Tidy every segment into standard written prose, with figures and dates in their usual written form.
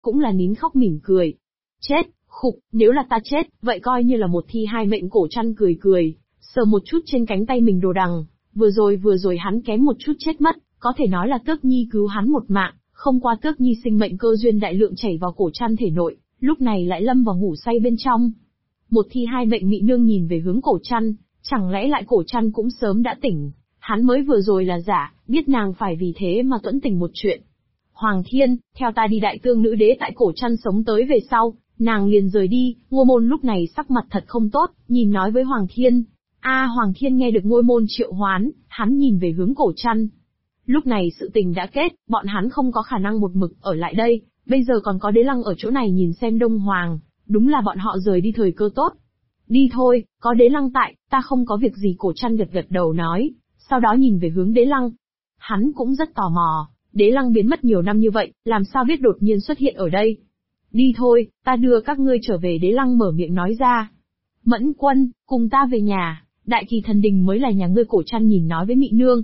cũng là nín khóc mỉm cười. Chết, khục, nếu là ta chết, vậy coi như là một thi hai mệnh. Cổ Trăn cười cười, sờ một chút trên cánh tay mình đồ đằng, vừa rồi hắn kém một chút chết mất, có thể nói là Tước Nhi cứu hắn một mạng, không qua Tước Nhi sinh mệnh cơ duyên đại lượng chảy vào Cổ Trăn thể nội, lúc này lại lâm vào ngủ say bên trong. Một thi hai mệnh. Mị nương nhìn về hướng Cổ Trăn, chẳng lẽ lại Cổ Trăn cũng sớm đã tỉnh, hắn mới vừa rồi là giả, biết nàng phải vì thế mà tuẫn tình một chuyện. Hoàng Thiên, theo ta đi. Đại tương nữ đế tại Cổ Trăn sống tới về sau, nàng liền rời đi. Ngô Môn lúc này sắc mặt thật không tốt, nhìn nói với Hoàng Thiên. Hoàng Thiên nghe được Ngô Môn triệu hoán, hắn nhìn về hướng Cổ Trăn. Lúc này sự tình đã kết, bọn hắn không có khả năng một mực ở lại đây, bây giờ còn có Đế Lăng ở chỗ này nhìn xem Đông Hoàng, đúng là bọn họ rời đi thời cơ tốt. Đi thôi, có Đế Lăng tại, ta không có việc gì. Cổ Trăn gật đầu nói, sau đó nhìn về hướng Đế Lăng. Hắn cũng rất tò mò, Đế Lăng biến mất nhiều năm như vậy, làm sao biết đột nhiên xuất hiện ở đây. Đi thôi, ta đưa các ngươi trở về. Đế Lăng mở miệng nói ra. Mẫn Quân, cùng ta về nhà, Đại Kỳ Thần Đình mới là nhà ngươi. Cổ Trăn nhìn nói với Mị Nương.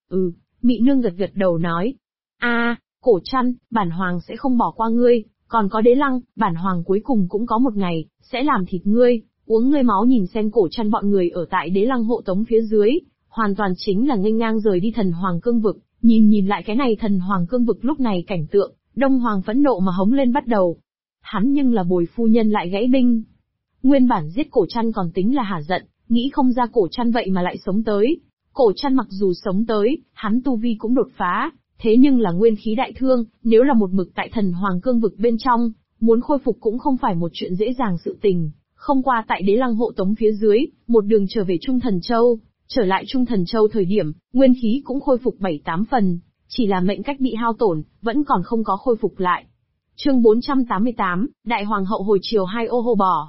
Mị Nương gật đầu nói. Cổ Trăn, bản hoàng sẽ không bỏ qua ngươi, còn có Đế Lăng, bản hoàng cuối cùng cũng có một ngày, sẽ làm thịt ngươi, uống ngươi máu. Nhìn xem Cổ Trăn bọn người ở tại Đế Lăng hộ tống phía dưới, hoàn toàn chính là nghênh ngang rời đi Thần Hoàng Cương Vực. Nhìn lại cái này Thần Hoàng Cương Vực lúc này cảnh tượng, Đông Hoàng phẫn nộ mà hống lên bắt đầu. Hắn nhưng là Bồi phu nhân lại gãy binh. Nguyên bản giết Cổ Trăn còn tính là hả giận, nghĩ không ra Cổ Trăn vậy mà lại sống tới. Cổ Trăn mặc dù sống tới, hắn tu vi cũng đột phá, thế nhưng là nguyên khí đại thương, nếu là một mực tại Thần Hoàng Cương Vực bên trong, muốn khôi phục cũng không phải một chuyện dễ dàng sự tình. Không qua tại Đế Lăng hộ tống phía dưới, một đường trở về Trung Thần Châu, trở lại Trung Thần Châu thời điểm, nguyên khí cũng khôi phục 7-8 phần, chỉ là mệnh cách bị hao tổn, vẫn còn không có khôi phục lại. Chương 488, Đại Hoàng hậu hồi chiều 2 ô hô bò.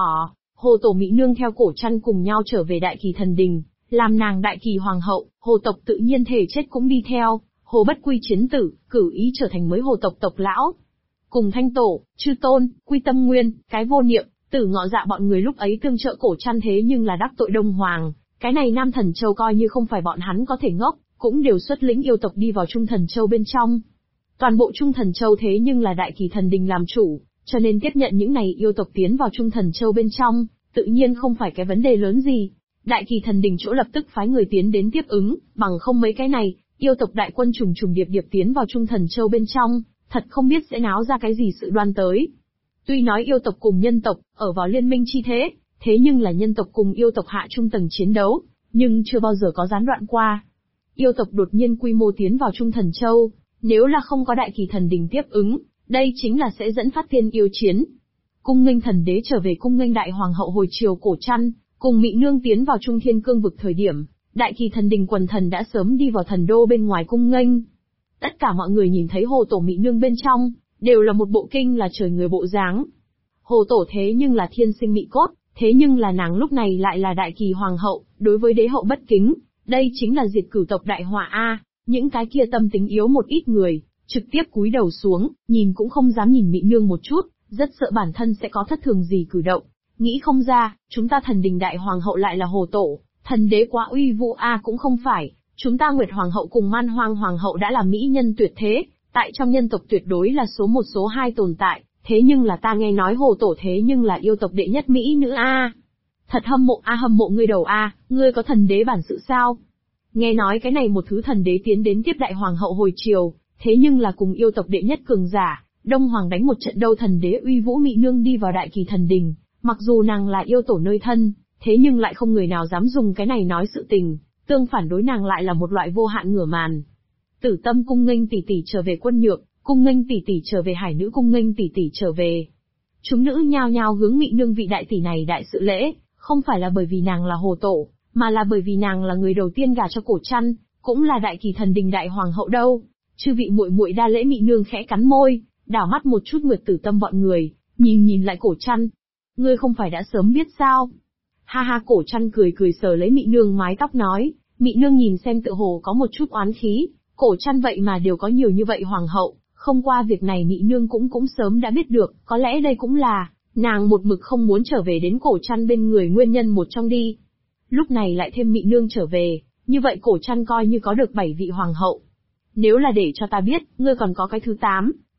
Hồ Tổ Mị Nương theo Cổ Trăn cùng nhau trở về Đại Kỳ Thần Đình, làm nàng Đại Kỳ Hoàng hậu, Hồ tộc tự nhiên thể chết cũng đi theo. Hồ Bất Quy chiến tử, cử ý trở thành mới Hồ tộc tộc lão. Cùng Thanh Tổ, Chư Tôn, Quy Tâm Nguyên, Cái Vô Niệm, Tử Ngọ Dạ bọn người lúc ấy tương trợ Cổ Trăn, thế nhưng là đắc tội Đông Hoàng, cái này Nam Thần Châu coi như không phải bọn hắn có thể ngốc, cũng đều xuất lĩnh yêu tộc đi vào Trung Thần Châu bên trong. Toàn bộ Trung Thần Châu thế nhưng là Đại Kỳ Thần Đình làm chủ, cho nên tiếp nhận những này yêu tộc tiến vào Trung Thần Châu bên trong, tự nhiên không phải cái vấn đề lớn gì. Đại Kỳ Thần Đình chỗ lập tức phái người tiến đến tiếp ứng, bằng không mấy cái này, yêu tộc đại quân trùng điệp tiến vào Trung Thần Châu bên trong, thật không biết sẽ náo ra cái gì sự đoan tới. Tuy nói yêu tộc cùng nhân tộc, ở vào liên minh chi thế nhưng là nhân tộc cùng yêu tộc hạ trung tầng chiến đấu, nhưng chưa bao giờ có gián đoạn qua. Yêu tộc đột nhiên quy mô tiến vào Trung Thần Châu, nếu là không có Đại Kỳ Thần Đình tiếp ứng, đây chính là sẽ dẫn phát tiên yêu chiến. Cung nghênh thần đế trở về, cung nghênh Đại Hoàng hậu hồi chiều Cổ Trăn, cùng Mị Nương tiến vào Trung Thiên Cương Vực thời điểm, Đại Kỳ Thần Đình quần thần đã sớm đi vào thần đô bên ngoài cung nghênh. Tất cả mọi người nhìn thấy Hồ Tổ Mị Nương bên trong, đều là một bộ kinh là trời người bộ dáng. Hồ Tổ thế nhưng là thiên sinh mị cốt, thế nhưng là nàng lúc này lại là Đại Kỳ Hoàng hậu, đối với đế hậu bất kính, đây chính là diệt cửu tộc đại họa a. Những cái kia tâm tính yếu một ít người, trực tiếp cúi đầu xuống, nhìn cũng không dám nhìn Mị Nương một chút, rất sợ bản thân sẽ có thất thường gì cử động. Nghĩ không ra, chúng ta Thần Đình Đại Hoàng hậu lại là Hồ Tổ, thần đế quá uy vũ a. Cũng không phải, chúng ta Nguyệt Hoàng hậu cùng Man Hoang Hoàng hậu đã là mỹ nhân tuyệt thế, tại trong nhân tộc tuyệt đối là số 1 số 2 tồn tại, thế nhưng là ta nghe nói Hồ Tổ thế nhưng là yêu tộc đệ nhất mỹ nữ a. Thật hâm mộ a, hâm mộ ngươi đầu a, ngươi có thần đế bản sự sao? Nghe nói cái này một thứ thần đế tiến đến tiếp Đại Hoàng hậu hồi chiều, thế nhưng là cùng yêu tộc đệ nhất cường giả, Đông Hoàng đánh một trận đâu. Thần đế uy vũ Mị Nương đi vào Đại Kỳ Thần Đình, mặc dù nàng là yêu tổ nơi thân, thế nhưng lại không người nào dám dùng cái này nói sự tình, tương phản đối nàng lại là một loại vô hạn ngửa màn. Tử Tâm cung nghênh tỷ tỷ trở về Quân Nhược, cung nghênh tỷ tỷ trở về Hải Nữ, cung nghênh tỷ tỷ trở về. Chúng nữ nhao nhao hướng Mị Nương vị đại tỷ này đại sự lễ, không phải là bởi vì nàng là Hồ Tổ, mà là bởi vì nàng là người đầu tiên gả cho Cổ Trăn, cũng là Đại Kỳ Thần Đình Đại Hoàng hậu đâu. Chư vị muội muội đa lễ. Mị Nương khẽ cắn môi, đảo mắt một chút Nguyệt Tử Tâm bọn người, nhìn lại Cổ Trăn. Ngươi không phải đã sớm biết sao? Ha ha. Cổ Trăn cười sờ lấy Mị Nương mái tóc nói. Mị Nương nhìn xem tựa hồ có một chút oán khí, Cổ Trăn vậy mà đều có nhiều như vậy hoàng hậu, không qua việc này Mị Nương cũng sớm đã biết được, có lẽ đây cũng là nàng một mực không muốn trở về đến Cổ Trăn bên người nguyên nhân một trong đi. Lúc này lại thêm Mị Nương trở về, như vậy Cổ Trăn coi như có được 7 vị hoàng hậu. Nếu là để cho ta biết, ngươi còn có cái thứ 8,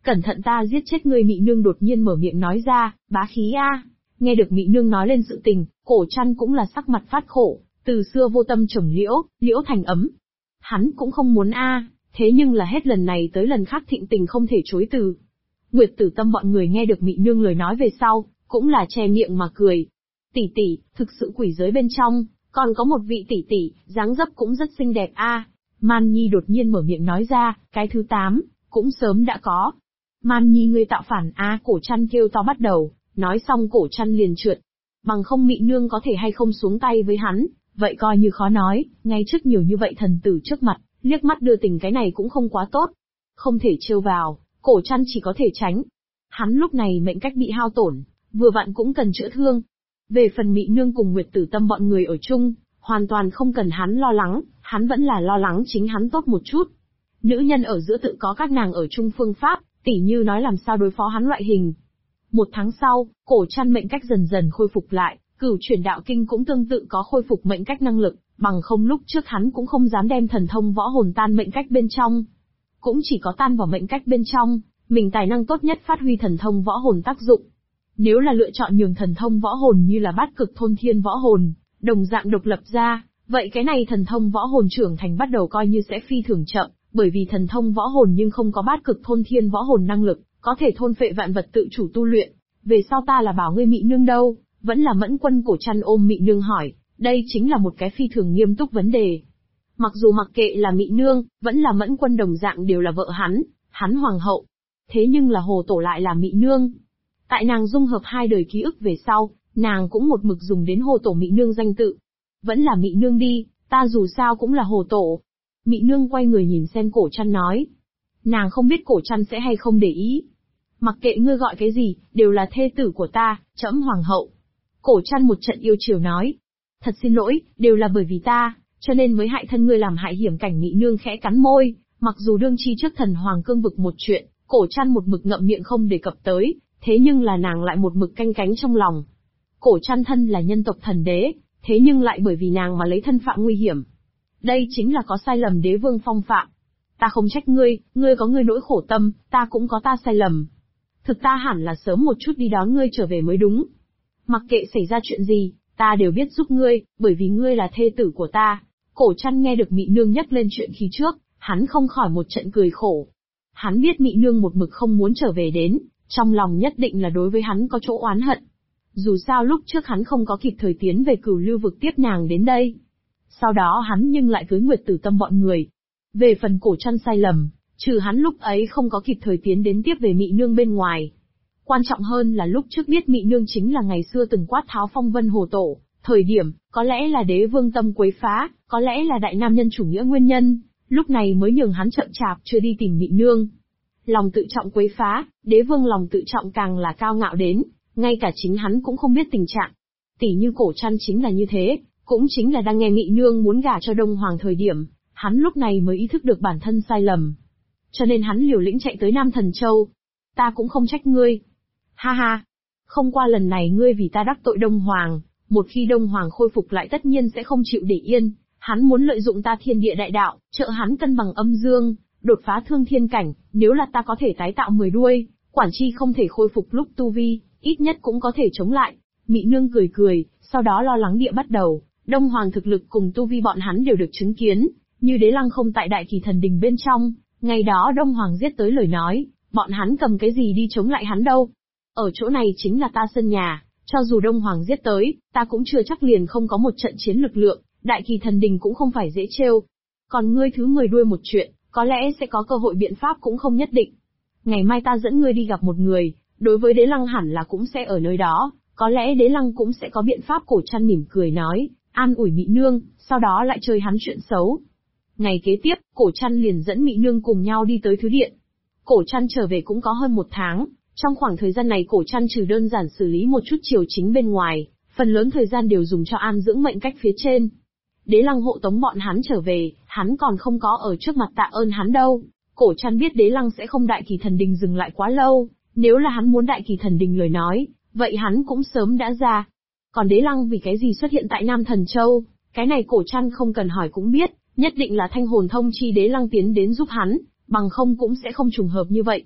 Cẩn thận ta giết chết ngươi. Mị nương đột nhiên mở miệng nói ra, bá khí a. Nghe được Mị nương nói lên sự tình, Cổ Trăn cũng là sắc mặt phát khổ, từ xưa vô tâm trồng liễu, liễu thành ấm. Hắn cũng không muốn a, thế nhưng là hết lần này tới lần khác thịnh tình không thể chối từ. Nguyệt Tử Tâm bọn người nghe được Mị nương lời nói về sau, cũng là che miệng mà cười. Tỷ tỷ, thực sự quỷ giới bên trong, còn có một vị tỷ tỷ, dáng dấp cũng rất xinh đẹp a. Man Nhi đột nhiên mở miệng nói ra, cái thứ 8, cũng sớm đã có. Man Nhi ngươi tạo phản a. Cổ Trăn kêu to bắt đầu, nói xong Cổ Trăn liền trượt. Bằng không Mị nương có thể hay không xuống tay với hắn, vậy coi như khó nói, ngay trước nhiều như vậy thần tử trước mặt, liếc mắt đưa tình cái này cũng không quá tốt. Không thể trêu vào, Cổ Trăn chỉ có thể tránh. Hắn lúc này mệnh cách bị hao tổn, vừa vặn cũng cần chữa thương. Về phần Mị nương cùng Nguyệt Tử Tâm bọn người ở chung, hoàn toàn không cần hắn lo lắng, hắn vẫn là lo lắng chính hắn tốt một chút. Nữ nhân ở giữa tự có các nàng ở chung phương pháp, tỉ như nói làm sao đối phó hắn loại hình. 1 tháng sau, Cổ Trăn mệnh cách dần dần khôi phục lại, Cửu Chuyển Đạo Kinh cũng tương tự có khôi phục mệnh cách năng lực, bằng không lúc trước hắn cũng không dám đem thần thông võ hồn tan mệnh cách bên trong. Cũng chỉ có tan vào mệnh cách bên trong, mình tài năng tốt nhất phát huy thần thông võ hồn tác dụng. Nếu là lựa chọn nhường thần thông võ hồn như là Bát Cực Thôn Thiên võ hồn, đồng dạng độc lập ra, vậy cái này thần thông võ hồn trưởng thành bắt đầu coi như sẽ phi thường chậm, bởi vì thần thông võ hồn nhưng không có Bát Cực Thôn Thiên võ hồn năng lực, có thể thôn phệ vạn vật tự chủ tu luyện. Về sau ta là bảo ngươi Mị nương đâu? Vẫn là Mẫn Quân. Cổ Trăn ôm Mị nương hỏi, đây chính là một cái phi thường nghiêm túc vấn đề. Mặc dù mặc kệ là Mị nương, vẫn là Mẫn Quân đồng dạng đều là vợ hắn hoàng hậu. Thế nhưng là Hồ Tổ lại là Mị nương. Tại nàng dung hợp 2 đời ký ức về sau, nàng cũng một mực dùng đến Hồ Tổ Mị nương danh tự. Vẫn là Mị nương đi, ta dù sao cũng là Hồ Tổ. Mị nương quay người nhìn xem Cổ Trăn nói. Nàng không biết Cổ Trăn sẽ hay không để ý. Mặc kệ ngươi gọi cái gì, đều là thê tử của ta, trẫm hoàng hậu. Cổ Trăn một trận yêu chiều nói. Thật xin lỗi, đều là bởi vì ta, cho nên mới hại thân ngươi làm hại hiểm cảnh. Mị nương khẽ cắn môi, mặc dù đương chi trước thần hoàng cương vực một chuyện, Cổ Trăn một mực ngậm miệng không đề cập tới, thế nhưng là nàng lại một mực canh cánh trong lòng. Cổ Trăn thân là nhân tộc thần đế, thế nhưng lại bởi vì nàng mà lấy thân phạm nguy hiểm. Đây chính là có sai lầm đế vương phong phạm. Ta không trách ngươi, ngươi có ngươi nỗi khổ tâm, ta cũng có ta sai lầm. Thực ta hẳn là sớm một chút đi đón ngươi trở về mới đúng. Mặc kệ xảy ra chuyện gì, ta đều biết giúp ngươi, bởi vì ngươi là thê tử của ta. Cổ Trăn nghe được Mị nương nhắc lên chuyện khi trước, hắn không khỏi một trận cười khổ. Hắn biết Mị nương một mực không muốn trở về đến, trong lòng nhất định là đối với hắn có chỗ oán hận. Dù sao lúc trước hắn không có kịp thời tiến về Cửu Lưu vực tiếp nàng đến đây. Sau đó hắn nhưng lại cưới Nguyệt Tử Tâm bọn người. Về phần Cổ Trăn sai lầm, trừ hắn lúc ấy không có kịp thời tiến đến tiếp về Mị nương bên ngoài. Quan trọng hơn là lúc trước biết Mị nương chính là ngày xưa từng quát tháo phong vân Hồ Tổ, thời điểm, có lẽ là đế vương tâm quấy phá, có lẽ là đại nam nhân chủ nghĩa nguyên nhân, lúc này mới nhường hắn chậm chạp chưa đi tìm Mị nương. Lòng tự trọng quấy phá, đế vương lòng tự trọng càng là cao ngạo đến, ngay cả chính hắn cũng không biết tình trạng. Tỷ như Cổ Trăn chính là như thế, cũng chính là đang nghe Mị nương muốn gả cho Đông Hoàng thời điểm, hắn lúc này mới ý thức được bản thân sai lầm. Cho nên hắn liều lĩnh chạy tới Nam Thần Châu. Ta cũng không trách ngươi. Ha ha. Không qua lần này ngươi vì ta đắc tội Đông Hoàng, một khi Đông Hoàng khôi phục lại tất nhiên sẽ không chịu để yên, hắn muốn lợi dụng ta thiên địa đại đạo, trợ hắn cân bằng âm dương, đột phá thương thiên cảnh, nếu là ta có thể tái tạo 10 đuôi, quản chi không thể khôi phục lúc tu vi, ít nhất cũng có thể chống lại. Mị nương cười cười, sau đó lo lắng địa bắt đầu, Đông Hoàng thực lực cùng tu vi bọn hắn đều được chứng kiến, như Đế Lăng không tại Đại Kỳ Thần Đình bên trong, ngày đó Đông Hoàng giết tới lời nói, bọn hắn cầm cái gì đi chống lại hắn đâu. Ở chỗ này chính là ta sân nhà, cho dù Đông Hoàng giết tới, ta cũng chưa chắc liền không có một trận chiến lực lượng, Đại Kỳ Thần Đình cũng không phải dễ trêu. Còn ngươi thứ 10 đuôi một chuyện, có lẽ sẽ có cơ hội biện pháp cũng không nhất định. Ngày mai ta dẫn ngươi đi gặp một người, đối với Đế Lăng hẳn là cũng sẽ ở nơi đó, có lẽ Đế Lăng cũng sẽ có biện pháp. Cổ Trăn mỉm cười nói, an ủi Mị nương, sau đó lại chơi hắn chuyện xấu. Ngày kế tiếp, Cổ Trăn liền dẫn Mị nương cùng nhau đi tới Thứ Điện. Cổ Trăn trở về cũng có hơn 1 tháng, trong khoảng thời gian này Cổ Trăn trừ đơn giản xử lý một chút triều chính bên ngoài, phần lớn thời gian đều dùng cho an dưỡng mệnh cách phía trên. Đế Lăng hộ tống bọn hắn trở về, hắn còn không có ở trước mặt tạ ơn hắn đâu. Cổ Trăn biết Đế Lăng sẽ không Đại Kỳ Thần Đình dừng lại quá lâu, nếu là hắn muốn Đại Kỳ Thần Đình lời nói, vậy hắn cũng sớm đã ra. Còn Đế Lăng vì cái gì xuất hiện tại Nam Thần Châu, cái này Cổ Trăn không cần hỏi cũng biết, nhất định là Thanh Hồn thông chi Đế Lăng tiến đến giúp hắn, bằng không cũng sẽ không trùng hợp như vậy.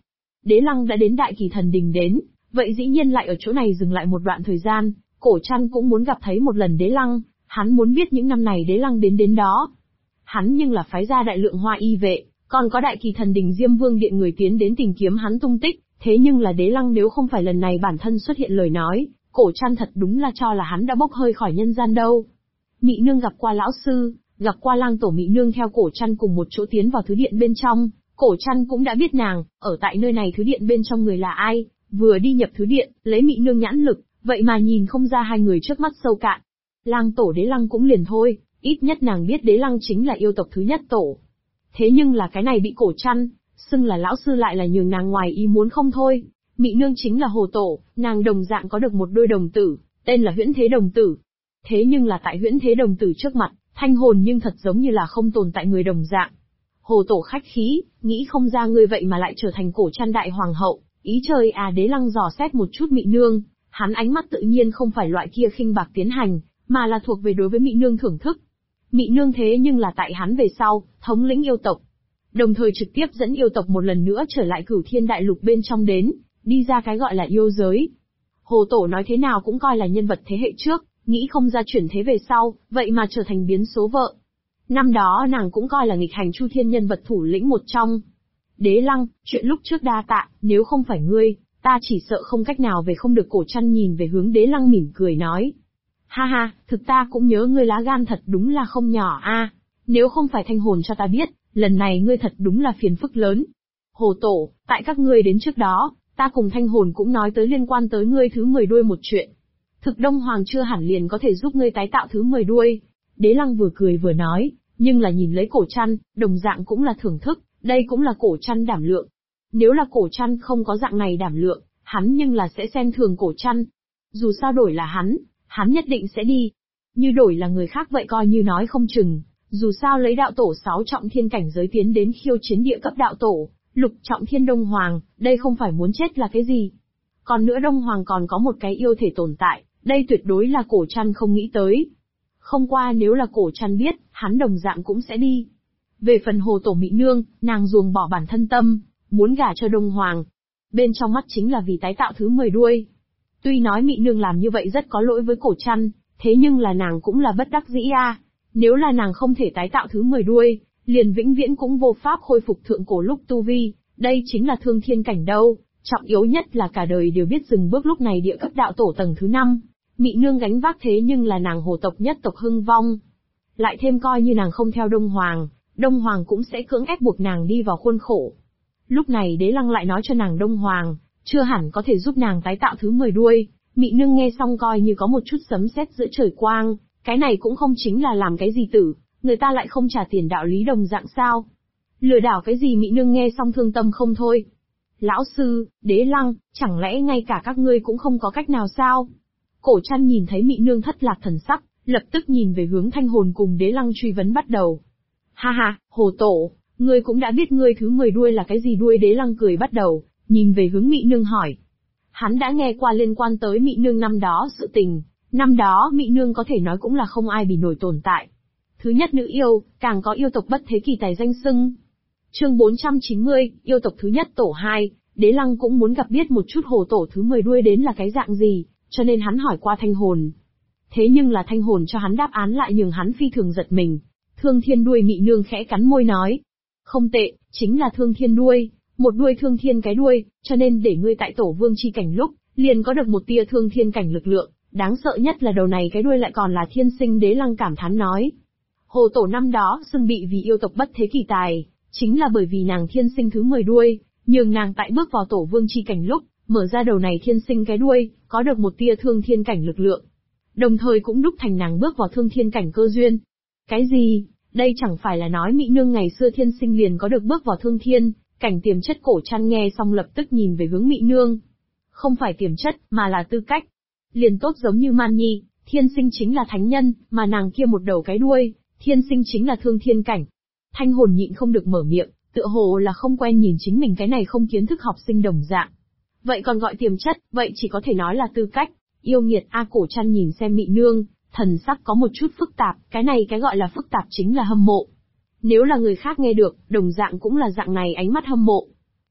Đế Lăng đã đến Đại Kỳ Thần Đình đến, vậy dĩ nhiên lại ở chỗ này dừng lại một đoạn thời gian, Cổ Trăn cũng muốn gặp thấy một lần Đế Lăng, hắn muốn biết những năm này Đế Lăng đến đó. Hắn nhưng là phái ra đại lượng Hoa Y vệ, còn có Đại Kỳ Thần Đình Diêm Vương Điện người tiến đến tìm kiếm hắn tung tích, thế nhưng là Đế Lăng nếu không phải lần này bản thân xuất hiện lời nói, Cổ Trăn thật đúng là cho là hắn đã bốc hơi khỏi nhân gian đâu. Mị Nương gặp qua lão sư, gặp qua Lang Tổ. Mị Nương theo Cổ Trăn cùng một chỗ tiến vào thứ điện bên trong, Cổ Trăn cũng đã biết nàng, ở tại nơi này thứ điện bên trong người là ai, vừa đi nhập thứ điện, lấy Mị Nương nhãn lực, vậy mà nhìn không ra hai người trước mắt sâu cạn. Lang Tổ Đế Lăng cũng liền thôi, ít nhất nàng biết Đế Lăng chính là yêu tộc thứ nhất tổ. Thế nhưng là cái này bị Cổ Trăn xưng là lão sư lại là nhường nàng ngoài ý muốn không thôi. Mị Nương chính là Hồ Tổ, nàng đồng dạng có được một đôi đồng tử, tên là Huyễn Thế Đồng Tử. Thế nhưng là tại Huyễn Thế Đồng Tử trước mặt, Thanh Hồn nhưng thật giống như là không tồn tại người đồng dạng. Hồ Tổ khách khí, nghĩ không ra ngươi vậy mà lại trở thành Cổ Trăn đại hoàng hậu, ý trời à. Đế Lăng dò xét một chút Mị Nương, hắn ánh mắt tự nhiên không phải loại kia khinh bạc tiến hành, mà là thuộc về đối với Mị Nương thưởng thức. Mị Nương thế nhưng là tại hắn về sau, thống lĩnh yêu tộc, đồng thời trực tiếp dẫn yêu tộc một lần nữa trở lại Cửu Thiên Đại Lục bên trong đến, đi ra cái gọi là yêu giới. Hồ Tổ nói thế nào cũng coi là nhân vật thế hệ trước, nghĩ không ra chuyển thế về sau, vậy mà trở thành biến số vợ. Năm đó nàng cũng coi là nghịch hành Chu Thiên nhân vật thủ lĩnh một trong. Đế Lăng, chuyện lúc trước đa tạ, nếu không phải ngươi, ta chỉ sợ không cách nào về. Không được. Cổ Trăn nhìn về hướng Đế Lăng mỉm cười nói. Ha ha, thực ta cũng nhớ ngươi lá gan thật đúng là không nhỏ a. Nếu không phải Thanh Hồn cho ta biết, lần này ngươi thật đúng là phiền phức lớn. Hồ Tổ, tại các ngươi đến trước đó, ta cùng Thanh Hồn cũng nói tới liên quan tới ngươi thứ 10 đuôi một chuyện. Thực Đông Hoàng chưa hẳn liền có thể giúp ngươi tái tạo thứ 10 đuôi. Đế Lăng vừa cười vừa nói, nhưng là nhìn lấy Cổ Trăn, đồng dạng cũng là thưởng thức, đây cũng là Cổ Trăn đảm lượng. Nếu là Cổ Trăn không có dạng này đảm lượng, hắn nhưng là sẽ xem thường Cổ Trăn. Dù sao đổi là hắn nhất định sẽ đi. Như đổi là người khác vậy coi như nói không chừng, dù sao lấy đạo tổ 6 trọng thiên cảnh giới tiến đến khiêu chiến địa cấp đạo tổ, lục trọng thiên Đông Hoàng, đây không phải muốn chết là cái gì. Còn nữa Đông Hoàng còn có một cái yêu thể tồn tại, đây tuyệt đối là Cổ Trăn không nghĩ tới. Không qua nếu là Cổ Trăn biết, hắn đồng dạng cũng sẽ đi. Về phần Hồ Tổ Mị Nương, nàng ruồng bỏ bản thân tâm, muốn gả cho Đông Hoàng. Bên trong mắt chính là vì tái tạo thứ 10 đuôi. Tuy nói Mị Nương làm như vậy rất có lỗi với Cổ Trăn, thế nhưng là nàng cũng là bất đắc dĩ a. Nếu là nàng không thể tái tạo thứ 10 đuôi, liền vĩnh viễn cũng vô pháp khôi phục thượng cổ lúc tu vi, đây chính là thương thiên cảnh đâu. Trọng yếu nhất là cả đời đều biết dừng bước. Lúc này địa cấp đạo tổ tầng thứ 5, Mị Nương gánh vác thế nhưng là nàng Hồ tộc nhất tộc hưng vong. Lại thêm coi như nàng không theo Đông Hoàng cũng sẽ cưỡng ép buộc nàng đi vào khuôn khổ. Lúc này Đế Lăng lại nói cho nàng Đông Hoàng chưa hẳn có thể giúp nàng tái tạo thứ 10 đuôi. Mị Nương nghe xong coi như có một chút sấm sét giữa trời quang, cái này cũng không chính là làm cái gì tử, người ta lại không trả tiền đạo lý đồng dạng sao? Lừa đảo cái gì? Mị Nương nghe xong thương tâm không thôi. Lão sư, Đế Lăng, chẳng lẽ ngay cả các ngươi cũng không có cách nào sao? Cổ Trăn nhìn thấy Mị Nương thất lạc thần sắc, lập tức nhìn về hướng Thanh Hồn cùng Đế Lăng truy vấn bắt đầu. Ha ha, Hồ Tổ, ngươi cũng đã biết ngươi thứ 10 đuôi là cái gì? Đuôi Đế Lăng cười bắt đầu, nhìn về hướng Mị Nương hỏi. Hắn đã nghe qua liên quan tới Mị Nương năm đó sự tình, năm đó Mị Nương có thể nói cũng là không ai bì nổi tồn tại. Thứ nhất nữ yêu, càng có yêu tộc bất thế kỳ tài danh xưng. Chương 490, yêu tộc thứ nhất tổ 2, Đế Lăng cũng muốn gặp biết một chút Hồ Tổ thứ 10 đuôi đến là cái dạng gì, cho nên hắn hỏi qua Thanh Hồn. Thế nhưng là Thanh Hồn cho hắn đáp án lại nhường hắn phi thường giật mình. Thương thiên đuôi. Mị Nương khẽ cắn môi nói. Không tệ, chính là thương thiên đuôi, một đuôi thương thiên cái đuôi, cho nên để ngươi tại tổ vương chi cảnh lúc, liền có được một tia thương thiên cảnh lực lượng, đáng sợ nhất là đầu này cái đuôi lại còn là thiên sinh. Đế Lăng cảm thán nói. Hồ Tổ năm đó xưng bị vì yêu tộc bất thế kỳ tài, chính là bởi vì nàng thiên sinh thứ 10 đuôi, nhường nàng tại bước vào tổ vương chi cảnh lúc, mở ra đầu này thiên sinh cái đuôi, có được một tia thương thiên cảnh lực lượng. Đồng thời cũng đúc thành nàng bước vào thương thiên cảnh cơ duyên. Cái gì? Đây chẳng phải là nói Mị Nương ngày xưa thiên sinh liền có được bước vào thương thiên cảnh tiềm chất? Cổ Trăn nghe xong lập tức nhìn về hướng Mị Nương. Không phải tiềm chất, mà là tư cách. Liền tốt giống như Man Nhi, thiên sinh chính là thánh nhân, mà nàng kia một đầu cái đuôi, thiên sinh chính là thương thiên cảnh. Thanh Hồn nhịn không được mở miệng, tựa hồ là không quen nhìn chính mình cái này không kiến thức học sinh đồng dạng. Vậy còn gọi tiềm chất, vậy chỉ có thể nói là tư cách. Yêu nghiệt a. Cổ Trăn nhìn xem Mị Nương, thần sắc có một chút phức tạp, cái gọi là phức tạp chính là hâm mộ. Nếu là người khác nghe được, đồng dạng cũng là dạng này ánh mắt hâm mộ.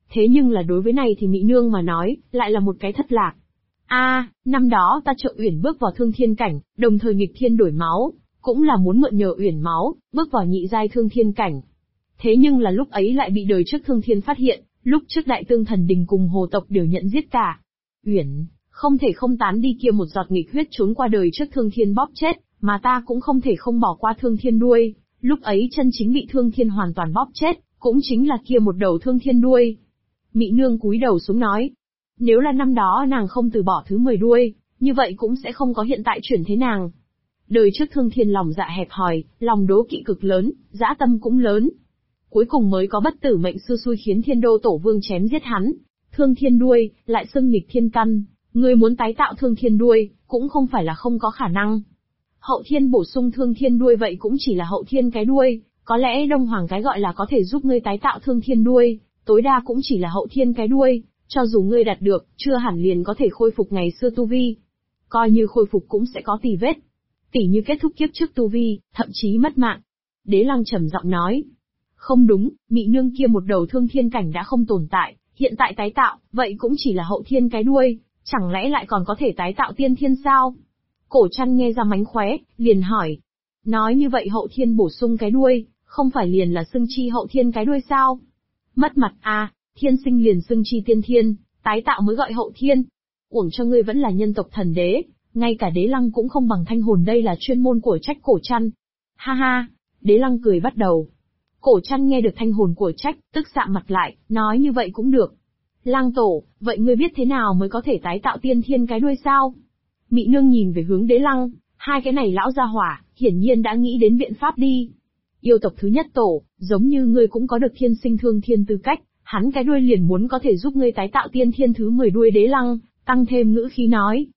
Thế nhưng là đối với này thì Mị Nương mà nói, lại là một cái thất lạc. Năm đó ta trợ Uyển bước vào thương thiên cảnh, đồng thời nghịch thiên đổi máu, cũng là muốn mượn nhờ Uyển máu, bước vào nhị giai thương thiên cảnh. Thế nhưng là lúc ấy lại bị đời trước thương thiên phát hiện, lúc trước Đại Tương Thần Đình cùng Hồ tộc đều nhận giết cả. Uyển, không thể không tán đi kia một giọt nghịch huyết trốn qua đời trước thương thiên bóp chết, mà ta cũng không thể không bỏ qua thương thiên đuôi, lúc ấy chân chính bị thương thiên hoàn toàn bóp chết, cũng chính là kia một đầu thương thiên đuôi. Mị Nương cúi đầu xuống nói, nếu là năm đó nàng không từ bỏ thứ 10 đuôi, như vậy cũng sẽ không có hiện tại chuyển thế nàng. Đời trước thương thiên lòng dạ hẹp hòi, lòng đố kỵ cực lớn, dã tâm cũng lớn. Cuối cùng mới có bất tử mệnh sư xui khiến Thiên Đô Tổ Vương chém giết hắn. Thương thiên đuôi, lại xưng nghịch thiên căn, người muốn tái tạo thương thiên đuôi, cũng không phải là không có khả năng. Hậu thiên bổ sung thương thiên đuôi vậy cũng chỉ là hậu thiên cái đuôi, có lẽ Đông Hoàng cái gọi là có thể giúp ngươi tái tạo thương thiên đuôi, tối đa cũng chỉ là hậu thiên cái đuôi, cho dù ngươi đạt được, chưa hẳn liền có thể khôi phục ngày xưa tu vi. Coi như khôi phục cũng sẽ có tì vết. Tỉ như kết thúc kiếp trước tu vi, thậm chí mất mạng. Đế Lăng trầm giọng nói. Không đúng, Mị Nương kia một đầu thương thiên cảnh đã không tồn tại, hiện tại tái tạo, vậy cũng chỉ là hậu thiên cái đuôi, chẳng lẽ lại còn có thể tái tạo tiên thiên sao? Cổ Trăn nghe ra mánh khóe, liền hỏi. Nói như vậy hậu thiên bổ sung cái đuôi, không phải liền là xưng chi hậu thiên cái đuôi sao? Mất mặt thiên sinh liền xưng chi tiên thiên, tái tạo mới gọi hậu thiên. Uổng cho ngươi vẫn là nhân tộc thần đế, ngay cả Đế Lăng cũng không bằng Thanh Hồn, đây là chuyên môn của trách Cổ Trăn. Ha ha, Đế Lăng cười bắt đầu. Cổ Trăn nghe được Thanh Hồn của trách, tức sạm mặt lại, nói như vậy cũng được. Lang tổ, vậy ngươi biết thế nào mới có thể tái tạo tiên thiên cái đuôi sao? Mị Nương nhìn về hướng Đế Lăng, hai cái này lão gia hỏa, hiển nhiên đã nghĩ đến biện pháp đi. Yêu tộc thứ nhất tổ, giống như ngươi cũng có được thiên sinh thương thiên tư cách, hắn cái đuôi liền muốn có thể giúp ngươi tái tạo tiên thiên thứ 10 đuôi. Đế Lăng tăng thêm ngữ khí nói.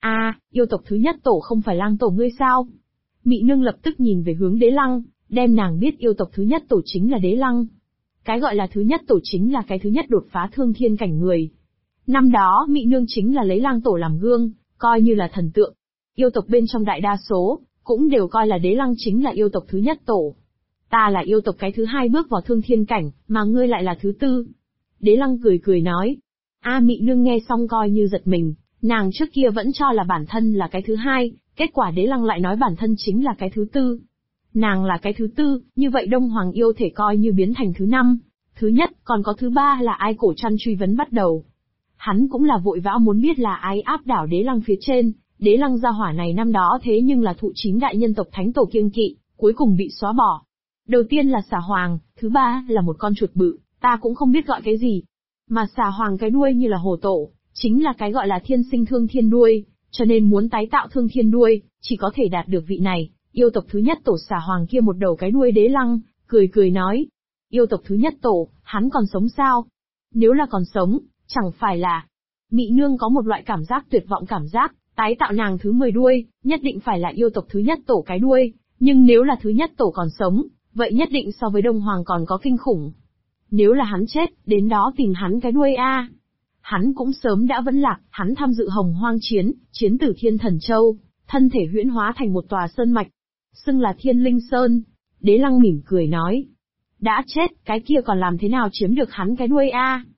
Yêu tộc thứ nhất tổ không phải Lang tổ ngươi sao? Mị Nương lập tức nhìn về hướng Đế Lăng, đem nàng biết yêu tộc thứ nhất tổ chính là Đế Lăng. Cái gọi là thứ nhất tổ chính là cái thứ nhất đột phá thương thiên cảnh người. Năm đó Mị Nương chính là lấy Lang tổ làm gương, coi như là thần tượng. Yêu tộc bên trong đại đa số, cũng đều coi là Đế Lăng chính là yêu tộc thứ nhất tổ. Ta là yêu tộc cái thứ hai bước vào thương thiên cảnh, mà ngươi lại là thứ tư. Đế Lăng cười cười nói. Mị Nương nghe xong coi như giật mình, nàng trước kia vẫn cho là bản thân là cái thứ hai, kết quả Đế Lăng lại nói bản thân chính là cái thứ tư. Nàng là cái thứ tư, như vậy Đông Hoàng yêu thể coi như biến thành thứ năm. Thứ nhất, còn có thứ ba là ai? Cổ Trăn truy vấn bắt đầu. Hắn cũng là vội vã muốn biết là ai áp đảo Đế Lăng phía trên. Đế Lăng gia hỏa này năm đó thế nhưng là thụ 9 đại nhân tộc thánh tổ kiêng kỵ, cuối cùng bị xóa bỏ. Đầu tiên là Xà Hoàng, thứ ba là một con chuột bự, ta cũng không biết gọi cái gì. Mà Xà Hoàng cái đuôi như là Hồ tổ, chính là cái gọi là thiên sinh thương thiên đuôi, cho nên muốn tái tạo thương thiên đuôi, chỉ có thể đạt được vị này. Yêu tộc thứ nhất tổ Xà Hoàng kia một đầu cái đuôi. Đế Lăng cười cười nói. Yêu tộc thứ nhất tổ, hắn còn sống sao? Nếu là còn sống, chẳng phải là... Mị Nương có một loại cảm giác tuyệt vọng, cảm giác, tái tạo nàng thứ 10 đuôi, nhất định phải là yêu tộc thứ nhất tổ cái đuôi, nhưng nếu là thứ nhất tổ còn sống, vậy nhất định so với Đông Hoàng còn có kinh khủng. Nếu là hắn chết, đến đó tìm hắn cái đuôi Hắn cũng sớm đã vẫn lạc, hắn tham dự Hồng Hoang chiến, chiến tử Thiên Thần Châu, thân thể huyễn hóa thành một tòa sơn mạch, xưng là Thiên Linh Sơn. Đế Lăng mỉm cười nói. Đã chết, cái kia còn làm thế nào chiếm được hắn cái đuôi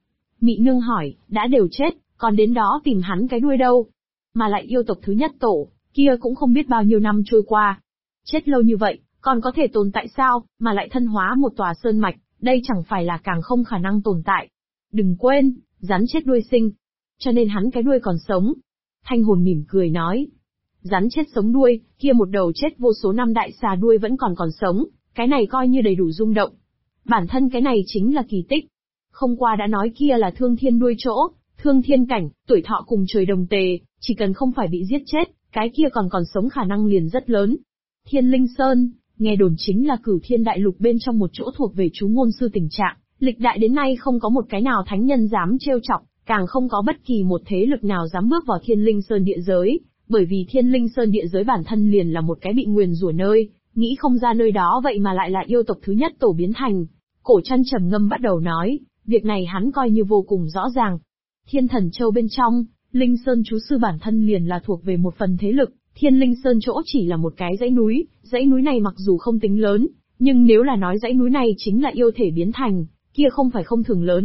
Mị Nương hỏi, đã đều chết, còn đến đó tìm hắn cái đuôi đâu? Mà lại yêu tộc thứ nhất tổ, kia cũng không biết bao nhiêu năm trôi qua. Chết lâu như vậy, còn có thể tồn tại sao, mà lại thân hóa một tòa sơn mạch, đây chẳng phải là càng không khả năng tồn tại. Đừng quên, rắn chết đuôi sinh. Cho nên hắn cái đuôi còn sống. Thanh Hồn mỉm cười nói. Rắn chết sống đuôi, kia một đầu chết vô số năm đại xà đuôi vẫn còn sống, cái này coi như đầy đủ rung động. Bản thân cái này chính là kỳ tích. Không qua đã nói kia là thương thiên đuôi chỗ, thương thiên cảnh, tuổi thọ cùng trời đồng tề, chỉ cần không phải bị giết chết, cái kia còn sống khả năng liền rất lớn. Thiên Linh Sơn, nghe đồn chính là Cửu Thiên Đại Lục bên trong một chỗ thuộc về chú ngôn sư tình trạng, lịch đại đến nay không có một cái nào thánh nhân dám trêu chọc, càng không có bất kỳ một thế lực nào dám bước vào Thiên Linh Sơn địa giới, bởi vì Thiên Linh Sơn địa giới bản thân liền là một cái bị nguyền rủa nơi, nghĩ không ra nơi đó vậy mà lại là yêu tộc thứ nhất tổ biến thành. Cổ Trăn trầm ngâm bắt đầu nói, việc này hắn coi như vô cùng rõ ràng. Thiên Thần Châu bên trong, Linh Sơn chú sư bản thân liền là thuộc về một phần thế lực, Thiên Linh Sơn chỗ chỉ là một cái dãy núi này mặc dù không tính lớn, nhưng nếu là nói dãy núi này chính là yêu thể biến thành, kia không phải không thường lớn.